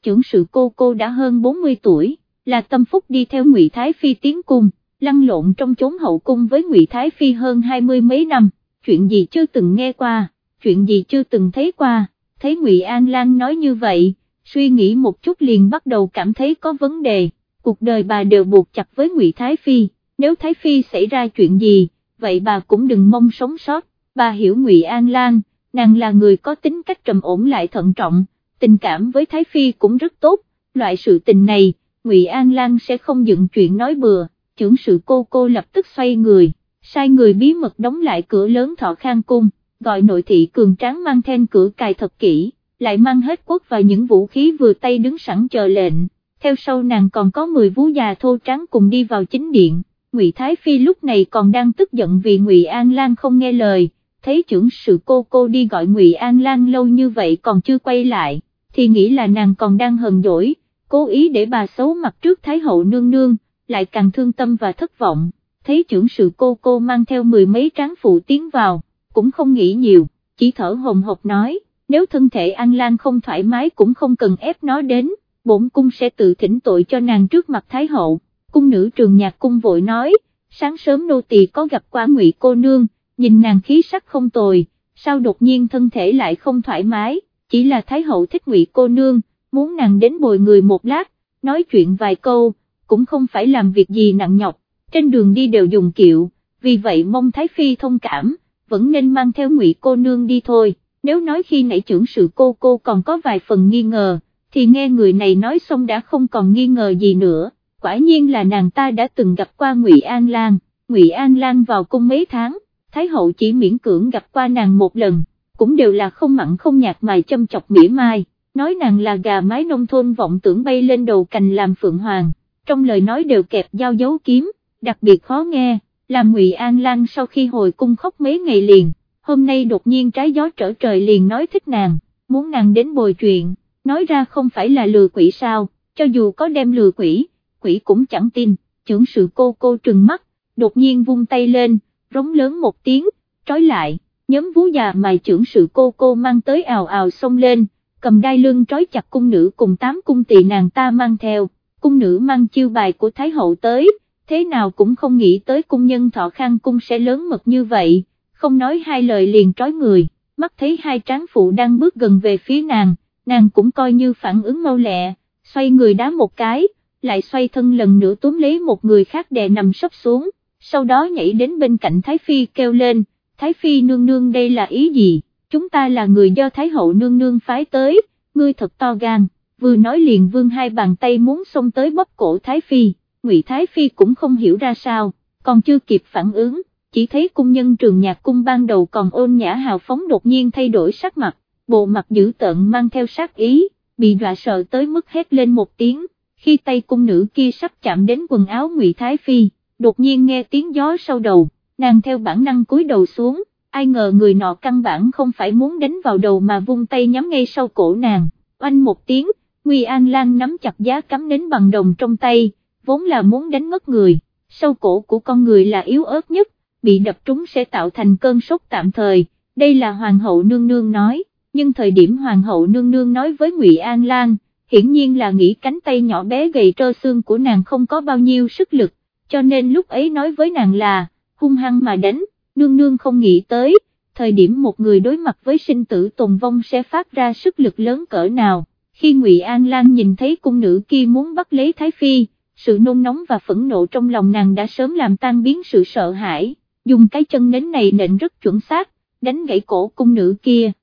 chưởng sự cô đã hơn 40 tuổi, là tâm phúc đi theo Ngụy Thái Phi tiến cung, lăn lộn trong chốn hậu cung với Ngụy Thái Phi hơn 20 mấy năm, chuyện gì chưa từng nghe qua, chuyện gì chưa từng thấy qua, thấy Ngụy An Lan nói như vậy, suy nghĩ một chút liền bắt đầu cảm thấy có vấn đề, cuộc đời bà đều buộc chặt với Ngụy Thái Phi, nếu Thái Phi xảy ra chuyện gì, vậy bà cũng đừng mong sống sót, bà hiểu Ngụy An Lan, nàng là người có tính cách trầm ổn lại thận trọng, tình cảm với Thái Phi cũng rất tốt, loại sự tình này, Ngụy An Lan sẽ không dựng chuyện nói bừa, chưởng sự cô lập tức xoay người, sai người bí mật đóng lại cửa lớn Thọ Khang cung, gọi nội thị cường tráng mang then cửa cài thật kỹ, lại mang hết quốc và những vũ khí vừa tay đứng sẵn chờ lệnh, theo sau nàng còn có 10 vú già thô tráng cùng đi vào chính điện, Ngụy Thái Phi lúc này còn đang tức giận vì Ngụy An Lan không nghe lời, thấy chưởng sự cô đi gọi Ngụy An Lan lâu như vậy còn chưa quay lại, thì nghĩ là nàng còn đang hờn dỗi, cố ý để bà xấu mặt trước Thái hậu nương nương, lại càng thương tâm và thất vọng, thấy chưởng sự cô mang theo 10 mấy tráng phụ tiến vào, cũng không nghĩ nhiều, chỉ thở hồng hộc nói, nếu thân thể An Lan không thoải mái cũng không cần ép nó đến, bổn cung sẽ tự thỉnh tội cho nàng trước mặt Thái hậu. Cung nữ Trường Nhạc cung vội nói, sáng sớm nô tỳ có gặp qua Ngụy cô nương, nhìn nàng khí sắc không tồi, sao đột nhiên thân thể lại không thoải mái, chỉ là Thái hậu thích Ngụy cô nương, muốn nàng đến bồi người một lát, nói chuyện vài câu, cũng không phải làm việc gì nặng nhọc, trên đường đi đều dùng kiệu, vì vậy mong Thái Phi thông cảm, vẫn nên mang theo Ngụy cô nương đi thôi, nếu nói khi nãy chưởng sự cô còn có vài phần nghi ngờ, thì nghe người này nói xong đã không còn nghi ngờ gì nữa. Quả nhiên là nàng ta đã từng gặp qua Ngụy An Lan, Ngụy An Lan vào cung mấy tháng, Thái hậu chỉ miễn cưỡng gặp qua nàng một lần, cũng đều là không mặn không nhạt mà châm chọc mỉa mai, nói nàng là gà mái nông thôn vọng tưởng bay lên đầu cành làm phượng hoàng, trong lời nói đều kẹp dao dấu kiếm, đặc biệt khó nghe, làm Ngụy An Lan sau khi hồi cung khóc mấy ngày liền, hôm nay đột nhiên trái gió trở trời liền nói thích nàng, muốn nàng đến bồi chuyện, nói ra không phải là lừa quỷ sao, cho dù có đem lừa quỷ cũng chẳng tin, chưởng sự cô trừng mắt, đột nhiên vung tay lên, rống lớn một tiếng, trói lại, nhóm vú già mà chưởng sự cô mang tới ào ào xông lên, cầm đai lưng trói chặt cung nữ cùng 8 cung tỳ nàng ta mang theo, cung nữ mang chiêu bài của Thái hậu tới, thế nào cũng không nghĩ tới cung nhân Thọ Khang cung sẽ lớn mật như vậy, không nói hai lời liền trói người, mắt thấy hai tráng phụ đang bước gần về phía nàng cũng coi như phản ứng mau lẹ, xoay người đá một cái, lại xoay thân lần nữa túm lấy một người khác đè nằm sấp xuống, sau đó nhảy đến bên cạnh Thái Phi kêu lên, Thái Phi nương nương đây là ý gì, chúng ta là người do Thái hậu nương nương phái tới, ngươi thật to gan, vừa nói liền vươn hai bàn tay muốn xông tới bóp cổ Thái Phi, Ngụy Thái Phi cũng không hiểu ra sao, còn chưa kịp phản ứng, chỉ thấy cung nhân Trường Nhạc cung ban đầu còn ôn nhã hào phóng đột nhiên thay đổi sắc mặt, bộ mặt dữ tợn mang theo sát ý, bị dọa sợ tới mức hét lên một tiếng. Khi tay cung nữ kia sắp chạm đến quần áo Ngụy Thái Phi, đột nhiên nghe tiếng gió sau đầu, nàng theo bản năng cúi đầu xuống, ai ngờ người nọ căn bản không phải muốn đánh vào đầu mà vung tay nhắm ngay sau cổ nàng, oanh một tiếng, Ngụy An Lan nắm chặt giá cắm nến bằng đồng trong tay, vốn là muốn đánh ngất người, sau cổ của con người là yếu ớt nhất, bị đập trúng sẽ tạo thành cơn sốt tạm thời, đây là Hoàng hậu nương nương nói, nhưng thời điểm Hoàng hậu nương nương nói với Ngụy An Lan, hiển nhiên là nghĩ cánh tay nhỏ bé gầy trơ xương của nàng không có bao nhiêu sức lực, cho nên lúc ấy nói với nàng là, hung hăng mà đánh, nương nương không nghĩ tới, thời điểm một người đối mặt với sinh tử tồn vong sẽ phát ra sức lực lớn cỡ nào, khi Ngụy An Lan nhìn thấy cung nữ kia muốn bắt lấy Thái Phi, sự nôn nóng và phẫn nộ trong lòng nàng đã sớm làm tan biến sự sợ hãi, dùng cái chân nến này nện rất chuẩn xác, đánh gãy cổ cung nữ kia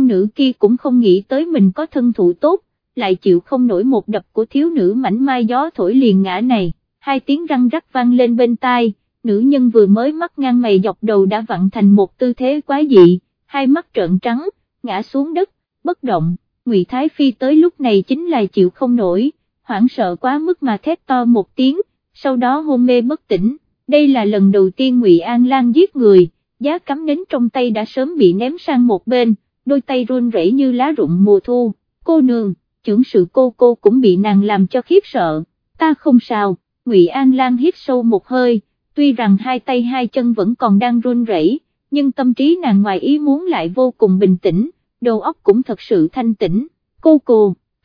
cũng không nghĩ tới mình có thân thủ tốt, lại chịu không nổi một đập của thiếu nữ mảnh mai gió thổi liền ngã này, hai tiếng răng rắc vang lên bên tai, nữ nhân vừa mới mắt ngang mày dọc đầu đã vặn thành một tư thế quái dị, hai mắt trợn trắng, ngã xuống đất, bất động, Ngụy Thái Phi tới lúc này chính là chịu không nổi, hoảng sợ quá mức mà thét to một tiếng, sau đó hôn mê bất tỉnh, đây là lần đầu tiên Ngụy An Lan giết người, giá cắm nến trong tay đã sớm bị ném sang một bên, đôi tay run rẩy như lá rụng mùa thu, cô nương. Chưởng sự cô cũng bị nàng làm cho khiếp sợ, ta không sao, Ngụy An Lan hít sâu một hơi, tuy rằng hai tay hai chân vẫn còn đang run rẩy, nhưng tâm trí nàng ngoài ý muốn lại vô cùng bình tĩnh, đầu óc cũng thật sự thanh tĩnh, cô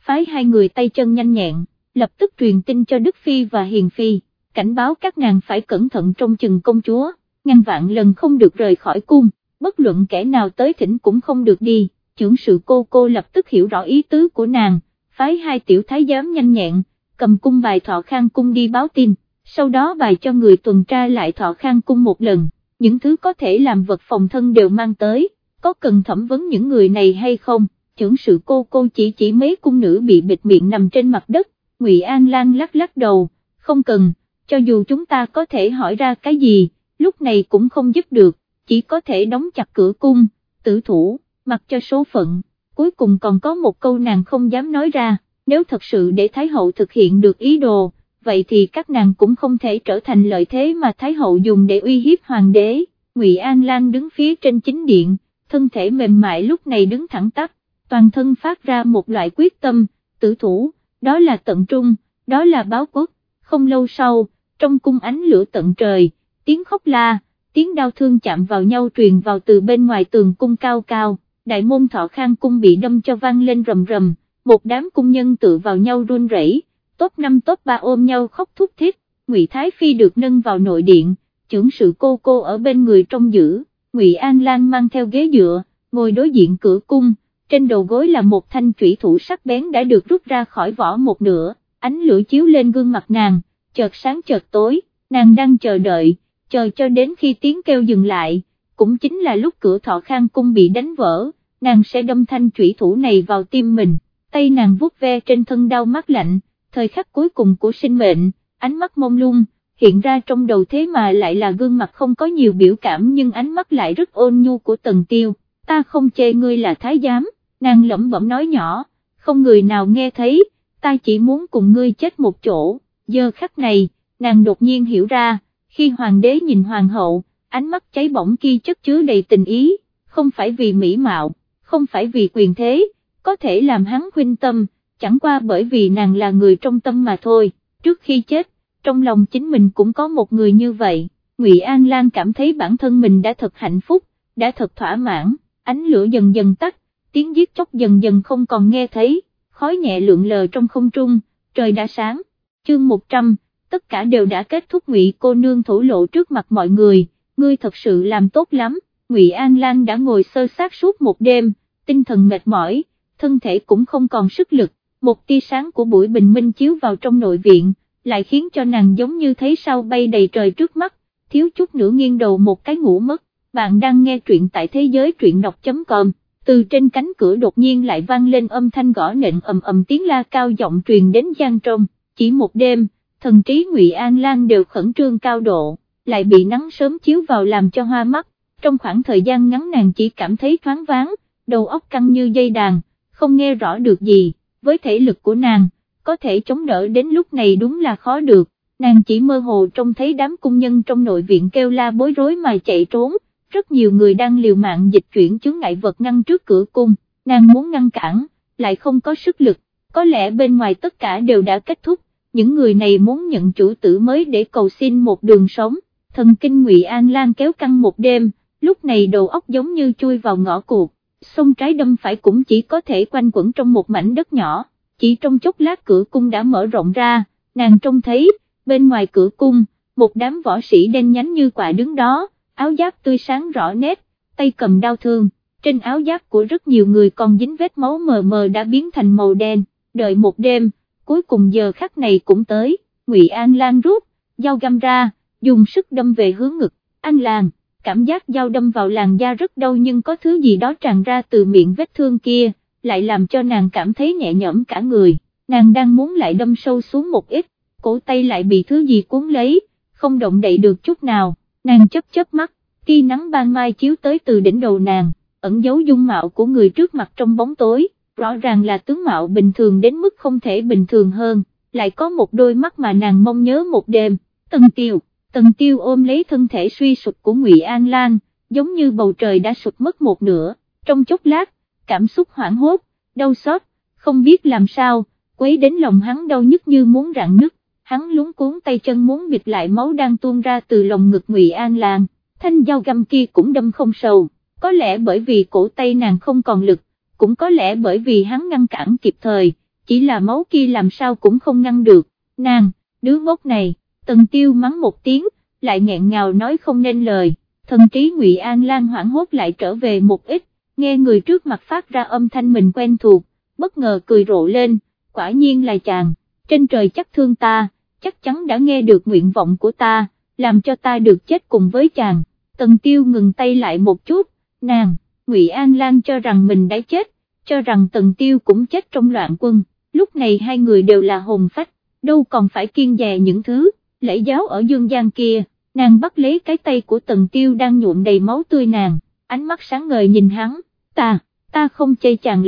phái hai người tay chân nhanh nhẹn, lập tức truyền tin cho Đức Phi và Hiền Phi, cảnh báo các nàng phải cẩn thận trông chừng công chúa, ngàn vạn lần không được rời khỏi cung, bất luận kẻ nào tới thỉnh cũng không được đi. Chưởng sự cô lập tức hiểu rõ ý tứ của nàng, phái hai tiểu thái giám nhanh nhẹn, cầm cung bài Thọ Khang cung đi báo tin, sau đó bài cho người tuần tra lại Thọ Khang cung một lần, những thứ có thể làm vật phòng thân đều mang tới, có cần thẩm vấn những người này hay không? Chưởng sự cô chỉ mấy cung nữ bị bịt miệng nằm trên mặt đất. Ngụy An Lan lắc lắc đầu, không cần, cho dù chúng ta có thể hỏi ra cái gì, lúc này cũng không giúp được, chỉ có thể đóng chặt cửa cung, tử thủ, mặc cho số phận. Cuối cùng còn có một câu nàng không dám nói ra, nếu thật sự để Thái hậu thực hiện được ý đồ, vậy thì các nàng cũng không thể trở thành lợi thế mà Thái hậu dùng để uy hiếp hoàng đế. Ngụy An Lan đứng phía trên chính điện, thân thể mềm mại lúc này đứng thẳng tắp, toàn thân phát ra một loại quyết tâm, tử thủ, đó là tận trung, đó là báo quốc. Không lâu sau, trong cung ánh lửa tận trời, tiếng khóc la, tiếng đau thương chạm vào nhau truyền vào từ bên ngoài tường cung cao cao, đại môn Thọ Khang cung bị đâm cho vang lên rầm rầm, một đám cung nhân tựa vào nhau run rẩy, top 5 top 3 ôm nhau khóc thút thít. Ngụy Thái Phi được nâng vào nội điện, chưởng sự cô ở bên người trông giữ, Ngụy An Lan mang theo ghế dựa, ngồi đối diện cửa cung, trên đầu gối là một thanh chủy thủ sắc bén đã được rút ra khỏi vỏ một nửa, ánh lửa chiếu lên gương mặt nàng, chợt sáng chợt tối, nàng đang chờ đợi, chờ cho đến khi tiếng kêu dừng lại, cũng chính là lúc cửa Thọ Khang cung bị đánh vỡ, nàng sẽ đâm thanh chủy thủ này vào tim mình, tay nàng vuốt ve trên thân đau mát lạnh, thời khắc cuối cùng của sinh mệnh, ánh mắt mông lung, hiện ra trong đầu thế mà lại là gương mặt không có nhiều biểu cảm nhưng ánh mắt lại rất ôn nhu của Tần Tiêu. Ta không chê ngươi là thái giám, nàng lẩm bẩm nói nhỏ, không người nào nghe thấy, ta chỉ muốn cùng ngươi chết một chỗ. Giờ khắc này, nàng đột nhiên hiểu ra, khi hoàng đế nhìn hoàng hậu, ánh mắt cháy bỏng kia chất chứa đầy tình ý, không phải vì mỹ mạo, không phải vì quyền thế, có thể làm hắn khuynh tâm, chẳng qua bởi vì nàng là người trong tâm mà thôi. Trước khi chết, trong lòng chính mình cũng có một người như vậy. Ngụy An Lan cảm thấy bản thân mình đã thật hạnh phúc, đã thật thỏa mãn. Ánh lửa dần dần tắt, tiếng giết chóc dần dần không còn nghe thấy, khói nhẹ lượn lờ trong không trung, trời đã sáng. Chương 100, tất cả đều đã kết thúc. Ngụy cô nương thổ lộ trước mặt mọi người, ngươi thật sự làm tốt lắm. Ngụy An Lan đã ngồi sơ sát suốt một đêm, tinh thần mệt mỏi, thân thể cũng không còn sức lực, một tia sáng của buổi bình minh chiếu vào trong nội viện, lại khiến cho nàng giống như thấy sao bay đầy trời trước mắt, thiếu chút nữa nghiêng đầu một cái ngủ mất. Bạn đang nghe truyện tại thế giới truyện đọc.com, từ trên cánh cửa đột nhiên lại vang lên âm thanh gõ nện ầm ầm, tiếng la cao giọng truyền đến gian trong. Chỉ một đêm, thần trí Ngụy An Lan đều khẩn trương cao độ, lại bị nắng sớm chiếu vào làm cho hoa mắt, trong khoảng thời gian ngắn nàng chỉ cảm thấy thoáng váng, đầu óc căng như dây đàn, không nghe rõ được gì, với thể lực của nàng, có thể chống đỡ đến lúc này đúng là khó được, nàng chỉ mơ hồ trông thấy đám cung nhân trong nội viện kêu la bối rối mà chạy trốn. Rất nhiều người đang liều mạng dịch chuyển chướng ngại vật ngăn trước cửa cung, nàng muốn ngăn cản, lại không có sức lực, có lẽ bên ngoài tất cả đều đã kết thúc, những người này muốn nhận chủ tử mới để cầu xin một đường sống. Thần kinh Ngụy An Lan kéo căng một đêm, lúc này đầu óc giống như chui vào ngõ cụt, xông trái đâm phải cũng chỉ có thể quanh quẩn trong một mảnh đất nhỏ, chỉ trong chốc lát cửa cung đã mở rộng ra, nàng trông thấy, bên ngoài cửa cung, một đám võ sĩ đen nhánh như quạ đứng đó, áo giáp tươi sáng rõ nét, tay cầm đao thương, trên áo giáp của rất nhiều người còn dính vết máu mờ mờ đã biến thành màu đen. Đợi một đêm, cuối cùng giờ khắc này cũng tới, Ngụy An Lan rút dao găm ra, dùng sức đâm về hướng ngực. An Lan, cảm giác dao đâm vào làn da rất đau nhưng có thứ gì đó tràn ra từ miệng vết thương kia, lại làm cho nàng cảm thấy nhẹ nhõm cả người. Nàng đang muốn lại đâm sâu xuống một ít, cổ tay lại bị thứ gì cuốn lấy, không động đậy được chút nào. Nàng chớp mắt, tia nắng ban mai chiếu tới từ đỉnh đầu nàng, ẩn giấu dung mạo của người trước mặt trong bóng tối, rõ ràng là tướng mạo bình thường đến mức không thể bình thường hơn, lại có một đôi mắt mà nàng mong nhớ một đêm. Tần Tiêu ôm lấy thân thể suy sụp của Ngụy An Lan, giống như bầu trời đã sụp mất một nửa, trong chốc lát, cảm xúc hoảng hốt, đau xót, không biết làm sao, quấy đến lòng hắn đau nhức như muốn rạn nứt. Hắn luống cuống tay chân muốn bịt lại máu đang tuôn ra từ lồng ngực Ngụy An Lan, thanh dao găm kia cũng đâm không sâu, có lẽ bởi vì cổ tay nàng không còn lực, cũng có lẽ bởi vì hắn ngăn cản kịp thời, chỉ là máu kia làm sao cũng không ngăn được, nàng, đứa ngốc này, Tần Tiêu mắng một tiếng, lại nghẹn ngào nói không nên lời, thần trí Ngụy An Lan hoảng hốt lại trở về một ít, nghe người trước mặt phát ra âm thanh mình quen thuộc, bất ngờ cười rộ lên, quả nhiên là chàng, trên trời chắc thương ta, chắc chắn đã nghe được nguyện vọng của ta, làm cho ta được chết cùng với chàng. Tần Tiêu ngừng tay lại một chút, nàng, Ngụy An Lan cho rằng mình đã chết, cho rằng Tần Tiêu cũng chết trong loạn quân, lúc này hai người đều là hồn phách, đâu còn phải kiêng dè những thứ, lễ giáo ở dương gian kia, nàng bắt lấy cái tay của Tần Tiêu đang nhuộm đầy máu tươi nàng, ánh mắt sáng ngời nhìn hắn, ta không chê chàng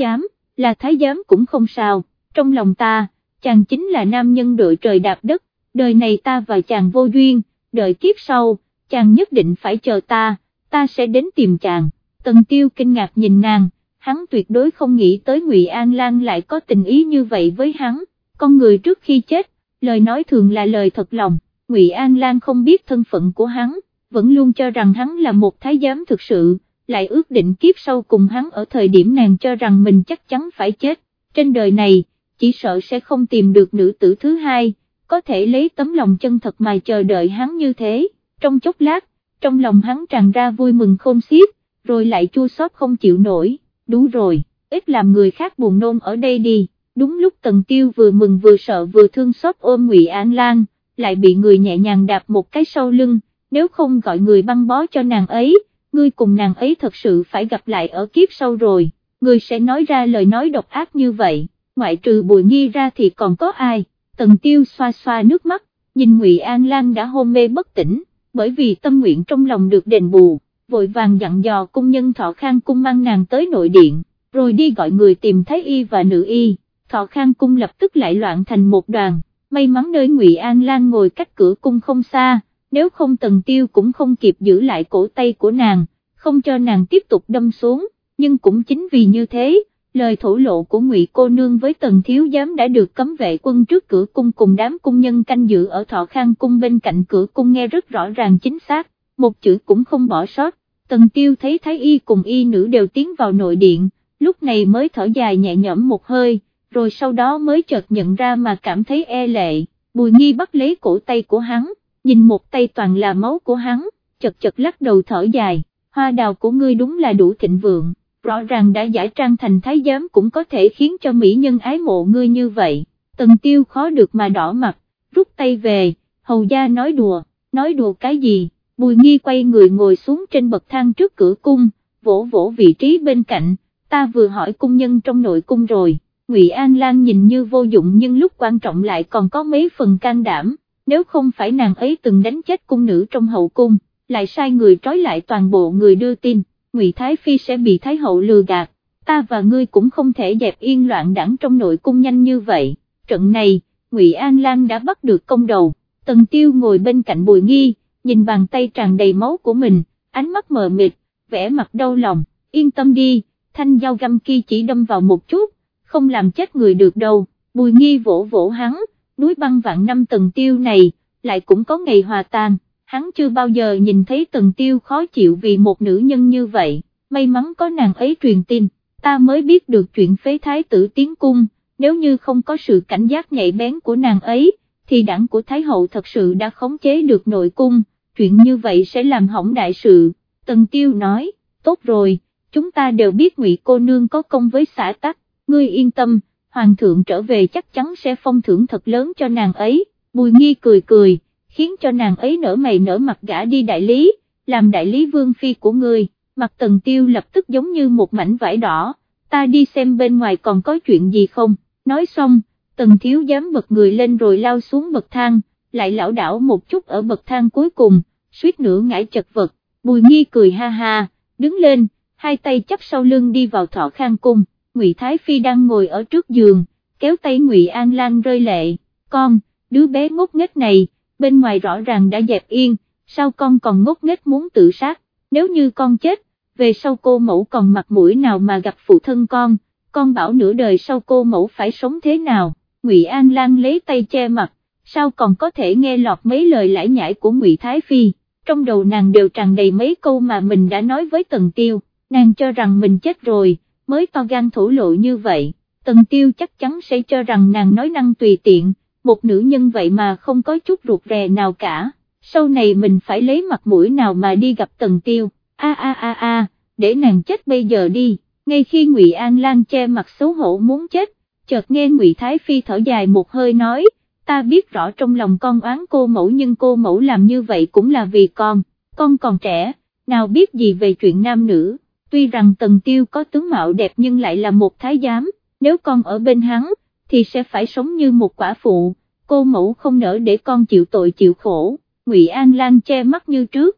là thái giám cũng không sao, trong lòng ta, chàng chính là nam nhân đội trời đạp đất, đời này ta và chàng vô duyên, đợi kiếp sau, chàng nhất định phải chờ ta sẽ đến tìm chàng. Tần Tiêu kinh ngạc nhìn nàng, hắn tuyệt đối không nghĩ tới Ngụy An Lan lại có tình ý như vậy với hắn, con người trước khi chết, lời nói thường là lời thật lòng, Ngụy An Lan không biết thân phận của hắn, vẫn luôn cho rằng hắn là một thái giám thực sự, lại ước định kiếp sau cùng hắn ở thời điểm nàng cho rằng mình chắc chắn phải chết, trên đời này, chỉ sợ sẽ không tìm được nữ tử thứ hai, có thể lấy tấm lòng chân thật mà chờ đợi hắn như thế, trong chốc lát, trong lòng hắn tràn ra vui mừng khôn xiết, rồi lại chua xót không chịu nổi, đủ rồi, ít làm người khác buồn nôn ở đây đi, đúng lúc Tần Tiêu vừa mừng vừa sợ vừa thương xót ôm Ngụy An Lan, lại bị người nhẹ nhàng đạp một cái sau lưng, nếu không gọi người băng bó cho nàng ấy, ngươi cùng nàng ấy thật sự phải gặp lại ở kiếp sau rồi, ngươi sẽ nói ra lời nói độc ác như vậy, ngoại trừ Bùi Nghi ra thì còn có ai. Tần Tiêu xoa xoa nước mắt, nhìn Ngụy An Lan đã hôn mê bất tỉnh, bởi vì tâm nguyện trong lòng được đền bù, vội vàng dặn dò cung nhân Thọ Khang cung mang nàng tới nội điện, rồi đi gọi người tìm thái y và nữ y. Thọ Khang cung lập tức lại loạn thành một đoàn, may mắn nơi Ngụy An Lan ngồi cách cửa cung không xa, nếu không Tần Tiêu cũng không kịp giữ lại cổ tay của nàng, không cho nàng tiếp tục đâm xuống, nhưng cũng chính vì như thế, lời thổ lộ của Ngụy cô nương với Tần thiếu giám đã được cấm vệ quân trước cửa cung cùng đám cung nhân canh giữ ở Thọ Khang cung bên cạnh cửa cung nghe rất rõ ràng chính xác, một chữ cũng không bỏ sót. Tần Tiêu thấy thái y cùng y nữ đều tiến vào nội điện, lúc này mới thở dài nhẹ nhõm một hơi, rồi sau đó mới chợt nhận ra mà cảm thấy e lệ. Bùi Nghi bắt lấy cổ tay của hắn, nhìn một tay toàn là máu của hắn, chật chật lắc đầu thở dài, hoa đào của ngươi đúng là đủ thịnh vượng, rõ ràng đã giả trang thành thái giám cũng có thể khiến cho mỹ nhân ái mộ ngươi như vậy. Tần Tiêu khó được mà đỏ mặt, rút tay về, hầu gia nói đùa cái gì? Bùi Nghi quay người ngồi xuống trên bậc thang trước cửa cung, vỗ vỗ vị trí bên cạnh, ta vừa hỏi cung nhân trong nội cung rồi. Ngụy An Lan nhìn như vô dụng nhưng lúc quan trọng lại còn có mấy phần can đảm, nếu không phải nàng ấy từng đánh chết cung nữ trong hậu cung, lại sai người trói lại toàn bộ người đưa tin, Ngụy Thái Phi sẽ bị Thái Hậu lừa gạt, ta và ngươi cũng không thể dẹp yên loạn đảng trong nội cung nhanh như vậy. Trận này, Ngụy An Lan đã bắt được công đầu. Tần Tiêu ngồi bên cạnh Bùi Nghi, nhìn bàn tay tràn đầy máu của mình, ánh mắt mờ mịt, vẻ mặt đau lòng, yên tâm đi, thanh dao găm kia chỉ đâm vào một chút, không làm chết người được đâu. Bùi Nghi vỗ vỗ hắn, núi băng vạn năm Tần Tiêu này, lại cũng có ngày hòa tan, hắn chưa bao giờ nhìn thấy Tần Tiêu khó chịu vì một nữ nhân như vậy, may mắn có nàng ấy truyền tin, ta mới biết được chuyện phế thái tử tiến cung, nếu như không có sự cảnh giác nhạy bén của nàng ấy, thì đảng của Thái Hậu thật sự đã khống chế được nội cung, chuyện như vậy sẽ làm hỏng đại sự. Tần Tiêu nói, tốt rồi, chúng ta đều biết Ngụy cô nương có công với xã tắc, ngươi yên tâm, hoàng thượng trở về chắc chắn sẽ phong thưởng thật lớn cho nàng ấy. Bùi Nghi cười cười, khiến cho nàng ấy nở mày nở mặt gả đi đại lý, làm đại lý vương phi của ngươi. Mặt Tần Tiêu lập tức giống như một mảnh vải đỏ, ta đi xem bên ngoài còn có chuyện gì không. Nói xong, Tần thiếu giám bật người lên rồi lao xuống bậc thang, lại lảo đảo một chút ở bậc thang cuối cùng, suýt nữa ngã chật vật. Bùi Nghi cười ha ha, đứng lên, hai tay chắp sau lưng đi vào Thọ Khang cung. Ngụy Thái Phi đang ngồi ở trước giường, kéo tay Ngụy An Lan rơi lệ, con, đứa bé ngốc nghếch này, bên ngoài rõ ràng đã dẹp yên, sao con còn ngốc nghếch muốn tự sát, nếu như con chết, về sau cô mẫu còn mặt mũi nào mà gặp phụ thân con bảo nửa đời sau cô mẫu phải sống thế nào. Ngụy An Lan lấy tay che mặt, sao còn có thể nghe lọt mấy lời lải nhải của Ngụy Thái Phi, trong đầu nàng đều tràn đầy mấy câu mà mình đã nói với Tần Tiêu, nàng cho rằng mình chết rồi, mới to gan thổ lộ như vậy. Tần Tiêu chắc chắn sẽ cho rằng nàng nói năng tùy tiện, một nữ nhân vậy mà không có chút rụt rè nào cả, sau này mình phải lấy mặt mũi nào mà đi gặp Tần Tiêu, để nàng chết bây giờ đi. Ngay khi Ngụy An Lan che mặt xấu hổ muốn chết, chợt nghe Ngụy Thái Phi thở dài một hơi nói, ta biết rõ trong lòng con oán cô mẫu nhưng cô mẫu làm như vậy cũng là vì con còn trẻ, nào biết gì về chuyện nam nữ, tuy rằng Tần Tiêu có tướng mạo đẹp nhưng lại là một thái giám, nếu con ở bên hắn, thì sẽ phải sống như một quả phụ, cô mẫu không nỡ để con chịu tội chịu khổ. Ngụy An Lan che mắt như trước,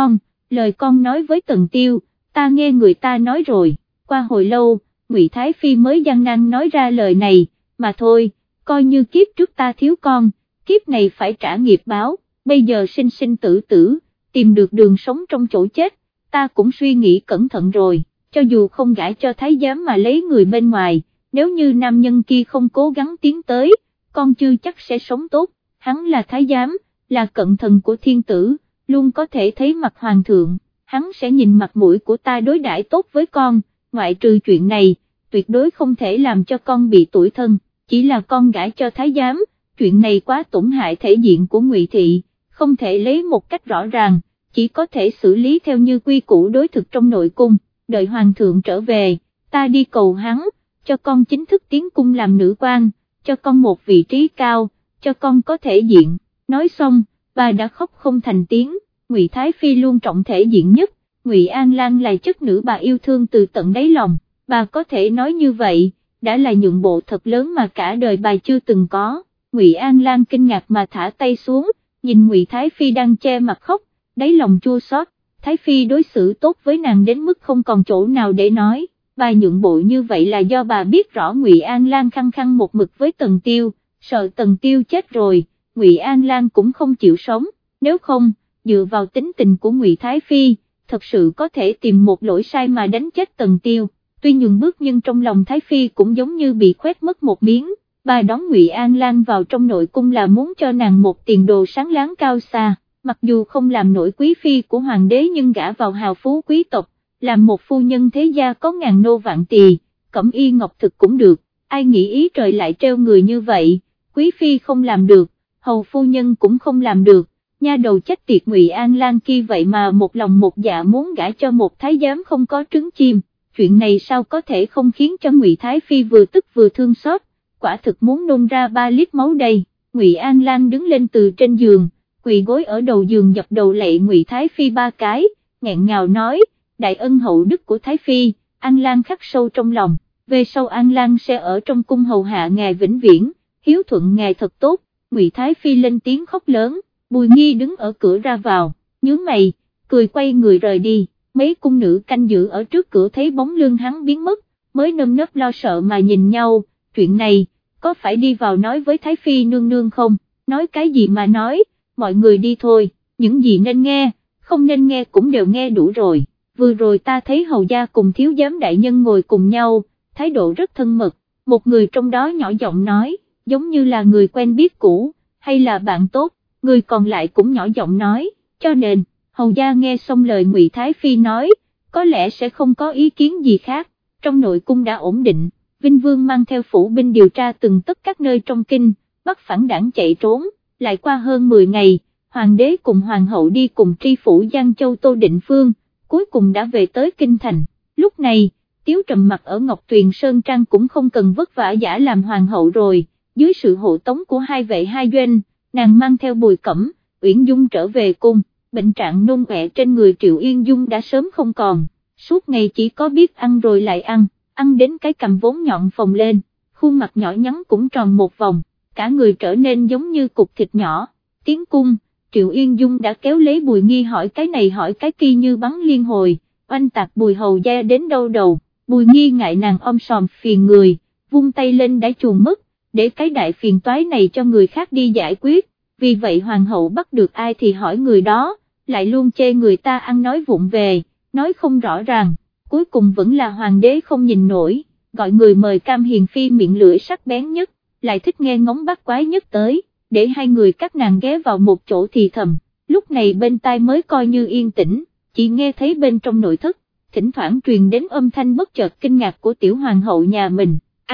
lời con nói với Tần Tiêu, ta nghe người ta nói rồi. Qua hồi lâu, Ngụy Thái Phi mới gian nan nói ra lời này, mà thôi, coi như kiếp trước ta thiếu con, kiếp này phải trả nghiệp báo, bây giờ sinh sinh tử tử, tìm được đường sống trong chỗ chết, ta cũng suy nghĩ cẩn thận rồi, cho dù không gả cho thái giám mà lấy người bên ngoài, nếu như nam nhân kia không cố gắng tiến tới, con chưa chắc sẽ sống tốt, hắn là thái giám, là cận thần của thiên tử, luôn có thể thấy mặt hoàng thượng, hắn sẽ nhìn mặt mũi của ta đối đãi tốt với con, ngoại trừ chuyện này, tuyệt đối không thể làm cho con bị tủi thân, chỉ là con gả cho thái giám, chuyện này quá tổn hại thể diện của Ngụy thị, không thể lấy một cách rõ ràng, chỉ có thể xử lý theo như quy củ đối thực trong nội cung, đợi hoàng thượng trở về, ta đi cầu hắn, cho con chính thức tiến cung làm nữ quan, cho con một vị trí cao, cho con có thể diện. Nói xong, bà đã khóc không thành tiếng. Ngụy Thái Phi luôn trọng thể diện nhất, Ngụy An Lan là chất nữ bà yêu thương từ tận đáy lòng, bà có thể nói như vậy, đã là nhượng bộ thật lớn mà cả đời bà chưa từng có. Ngụy An Lan kinh ngạc mà thả tay xuống, nhìn Ngụy Thái Phi đang che mặt khóc, đáy lòng chua xót. Thái Phi đối xử tốt với nàng đến mức không còn chỗ nào để nói, bà nhượng bộ như vậy là do bà biết rõ Ngụy An Lan khăng khăng một mực với Tần Tiêu, sợ Tần Tiêu chết rồi, Ngụy An Lan cũng không chịu sống, nếu không, dựa vào tính tình của Ngụy Thái Phi, thật sự có thể tìm một lỗi sai mà đánh chết Tần Tiêu, tuy nhường bước nhưng trong lòng Thái Phi cũng giống như bị khoét mất một miếng, bà đón Ngụy An Lan vào trong nội cung là muốn cho nàng một tiền đồ sáng láng cao xa, mặc dù không làm nổi quý phi của hoàng đế nhưng gả vào hào phú quý tộc, làm một phu nhân thế gia có ngàn nô vạn tỳ, cẩm y ngọc thực cũng được, ai nghĩ ý trời lại treo người như vậy, quý phi không làm được, hầu phu nhân cũng không làm được. Nha đầu chết tiệt Ngụy An Lan kia vậy mà một lòng một dạ muốn gả cho một thái giám không có trứng chim, chuyện này sao có thể không khiến cho Ngụy Thái Phi vừa tức vừa thương xót, quả thực muốn nôn ra 3 lít máu đây. Ngụy An Lan đứng lên từ trên giường, quỳ gối ở đầu giường dập đầu lạy Ngụy Thái Phi 3 cái, nghẹn ngào nói, đại ân hậu đức của Thái Phi, An Lan khắc sâu trong lòng, về sau An Lan sẽ ở trong cung hầu hạ ngài vĩnh viễn, hiếu thuận ngài thật tốt. Ngụy Thái Phi lên tiếng khóc lớn. Bùi Nghi đứng ở cửa ra vào, nhướng mày, cười quay người rời đi, mấy cung nữ canh giữ ở trước cửa thấy bóng lưng hắn biến mất, mới nơm nớp lo sợ mà nhìn nhau, chuyện này, có phải đi vào nói với Thái Phi nương nương không, nói cái gì mà nói, mọi người đi thôi, những gì nên nghe, không nên nghe cũng đều nghe đủ rồi, vừa rồi ta thấy hầu gia cùng thiếu giám đại nhân ngồi cùng nhau, thái độ rất thân mật, một người trong đó nhỏ giọng nói, giống như là người quen biết cũ, hay là bạn tốt. Người còn lại cũng nhỏ giọng nói, cho nên, hầu gia nghe xong lời Ngụy Thái Phi nói, có lẽ sẽ không có ý kiến gì khác, trong nội cung đã ổn định, Vinh Vương mang theo phủ binh điều tra từng tất các nơi trong kinh, bắt phản đảng chạy trốn, lại qua hơn 10 ngày, hoàng đế cùng hoàng hậu đi cùng tri phủ Giang Châu Tô Định Phương, cuối cùng đã về tới kinh thành, lúc này, Tiếu Trầm mặc ở Ngọc Tuyền Sơn Trang cũng không cần vất vả giả làm hoàng hậu rồi, dưới sự hộ tống của hai vệ hai doanh, nàng mang theo Bùi Cẩm, Uyển Dung trở về cung, bệnh trạng nôn ọe trên người Triệu Yên Dung đã sớm không còn, suốt ngày chỉ có biết ăn rồi lại ăn đến cái cằm vốn nhọn phồng lên, khuôn mặt nhỏ nhắn cũng tròn một vòng, cả người trở nên giống như cục thịt nhỏ, tiến cung, Triệu Yên Dung đã kéo lấy Bùi Nghi hỏi cái này hỏi cái kia như bắn liên hồi, oanh tạc Bùi hầu gia đến đâu đầu, Bùi Nghi ngại nàng om sòm phiền người, vung tay lên đã chuồn mất, để cái đại phiền toái này cho người khác đi giải quyết, vì vậy hoàng hậu bắt được ai thì hỏi người đó, lại luôn chê người ta ăn nói vụng về, nói không rõ ràng, cuối cùng vẫn là hoàng đế không nhìn nổi, gọi người mời Cam Hiền Phi miệng lưỡi sắc bén nhất, lại thích nghe ngóng bắt quái nhất tới, để hai người các nàng ghé vào một chỗ thì thầm, lúc này bên tai mới coi như yên tĩnh, chỉ nghe thấy bên trong nội thất, thỉnh thoảng truyền đến âm thanh bất chợt kinh ngạc của tiểu hoàng hậu nhà mình,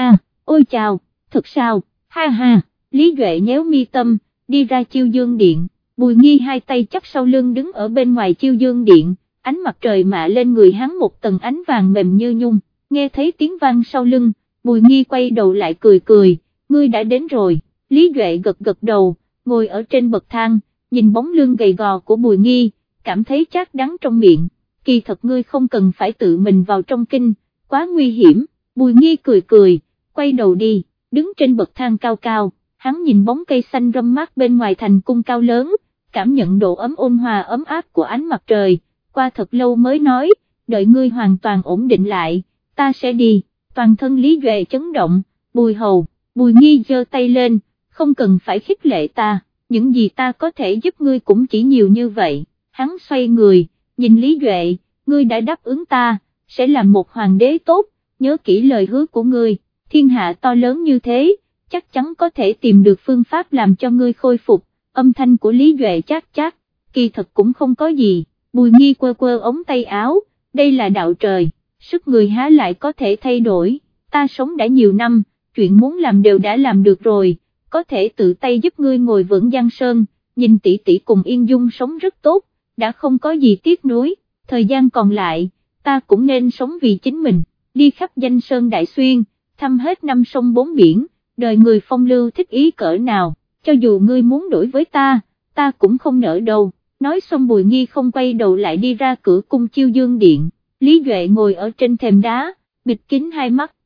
ôi chào, thật sao, ha ha, Lý Duệ nhéo mi tâm, đi ra Chiêu Dương Điện, Bùi Nghi hai tay chắp sau lưng đứng ở bên ngoài Chiêu Dương Điện, ánh mặt trời mạ lên người hắn một tầng ánh vàng mềm như nhung, nghe thấy tiếng vang sau lưng, Bùi Nghi quay đầu lại cười cười, ngươi đã đến rồi, Lý Duệ gật gật đầu, ngồi ở trên bậc thang, nhìn bóng lưng gầy gò của Bùi Nghi, cảm thấy chát đắng trong miệng, kỳ thật ngươi không cần phải tự mình vào trong kinh, quá nguy hiểm, Bùi Nghi cười cười, quay đầu đi, đứng trên bậc thang cao cao, hắn nhìn bóng cây xanh râm mát bên ngoài thành cung cao lớn, cảm nhận độ ấm ôn hòa ấm áp của ánh mặt trời, qua thật lâu mới nói, đợi ngươi hoàn toàn ổn định lại, ta sẽ đi, toàn thân Lý Duệ chấn động, Bùi Hầu, Bùi Nghi giơ tay lên, không cần phải khích lệ ta, những gì ta có thể giúp ngươi cũng chỉ nhiều như vậy, hắn xoay người, nhìn Lý Duệ, ngươi đã đáp ứng ta, sẽ làm một hoàng đế tốt, nhớ kỹ lời hứa của ngươi, thiên hạ to lớn như thế, chắc chắn có thể tìm được phương pháp làm cho ngươi khôi phục, âm thanh của Lý Duệ chát chát, kỳ thật cũng không có gì, Bùi Nghi quơ quơ ống tay áo, đây là đạo trời, sức người há lại có thể thay đổi, ta sống đã nhiều năm, chuyện muốn làm đều đã làm được rồi, có thể tự tay giúp ngươi ngồi vững Giang Sơn, nhìn tỷ tỷ cùng Yên Dung sống rất tốt, đã không có gì tiếc nuối, thời gian còn lại, ta cũng nên sống vì chính mình, đi khắp danh sơn đại xuyên, thăm hết năm sông bốn biển, đời người phong lưu thích ý cỡ nào, cho dù ngươi muốn đổi với ta cũng không nỡ đâu, nói xong Bùi Nghi không quay đầu lại đi ra cửa cung Chiêu Dương Điện, Lý Duệ ngồi ở trên thềm đá, bịt kín hai mắt,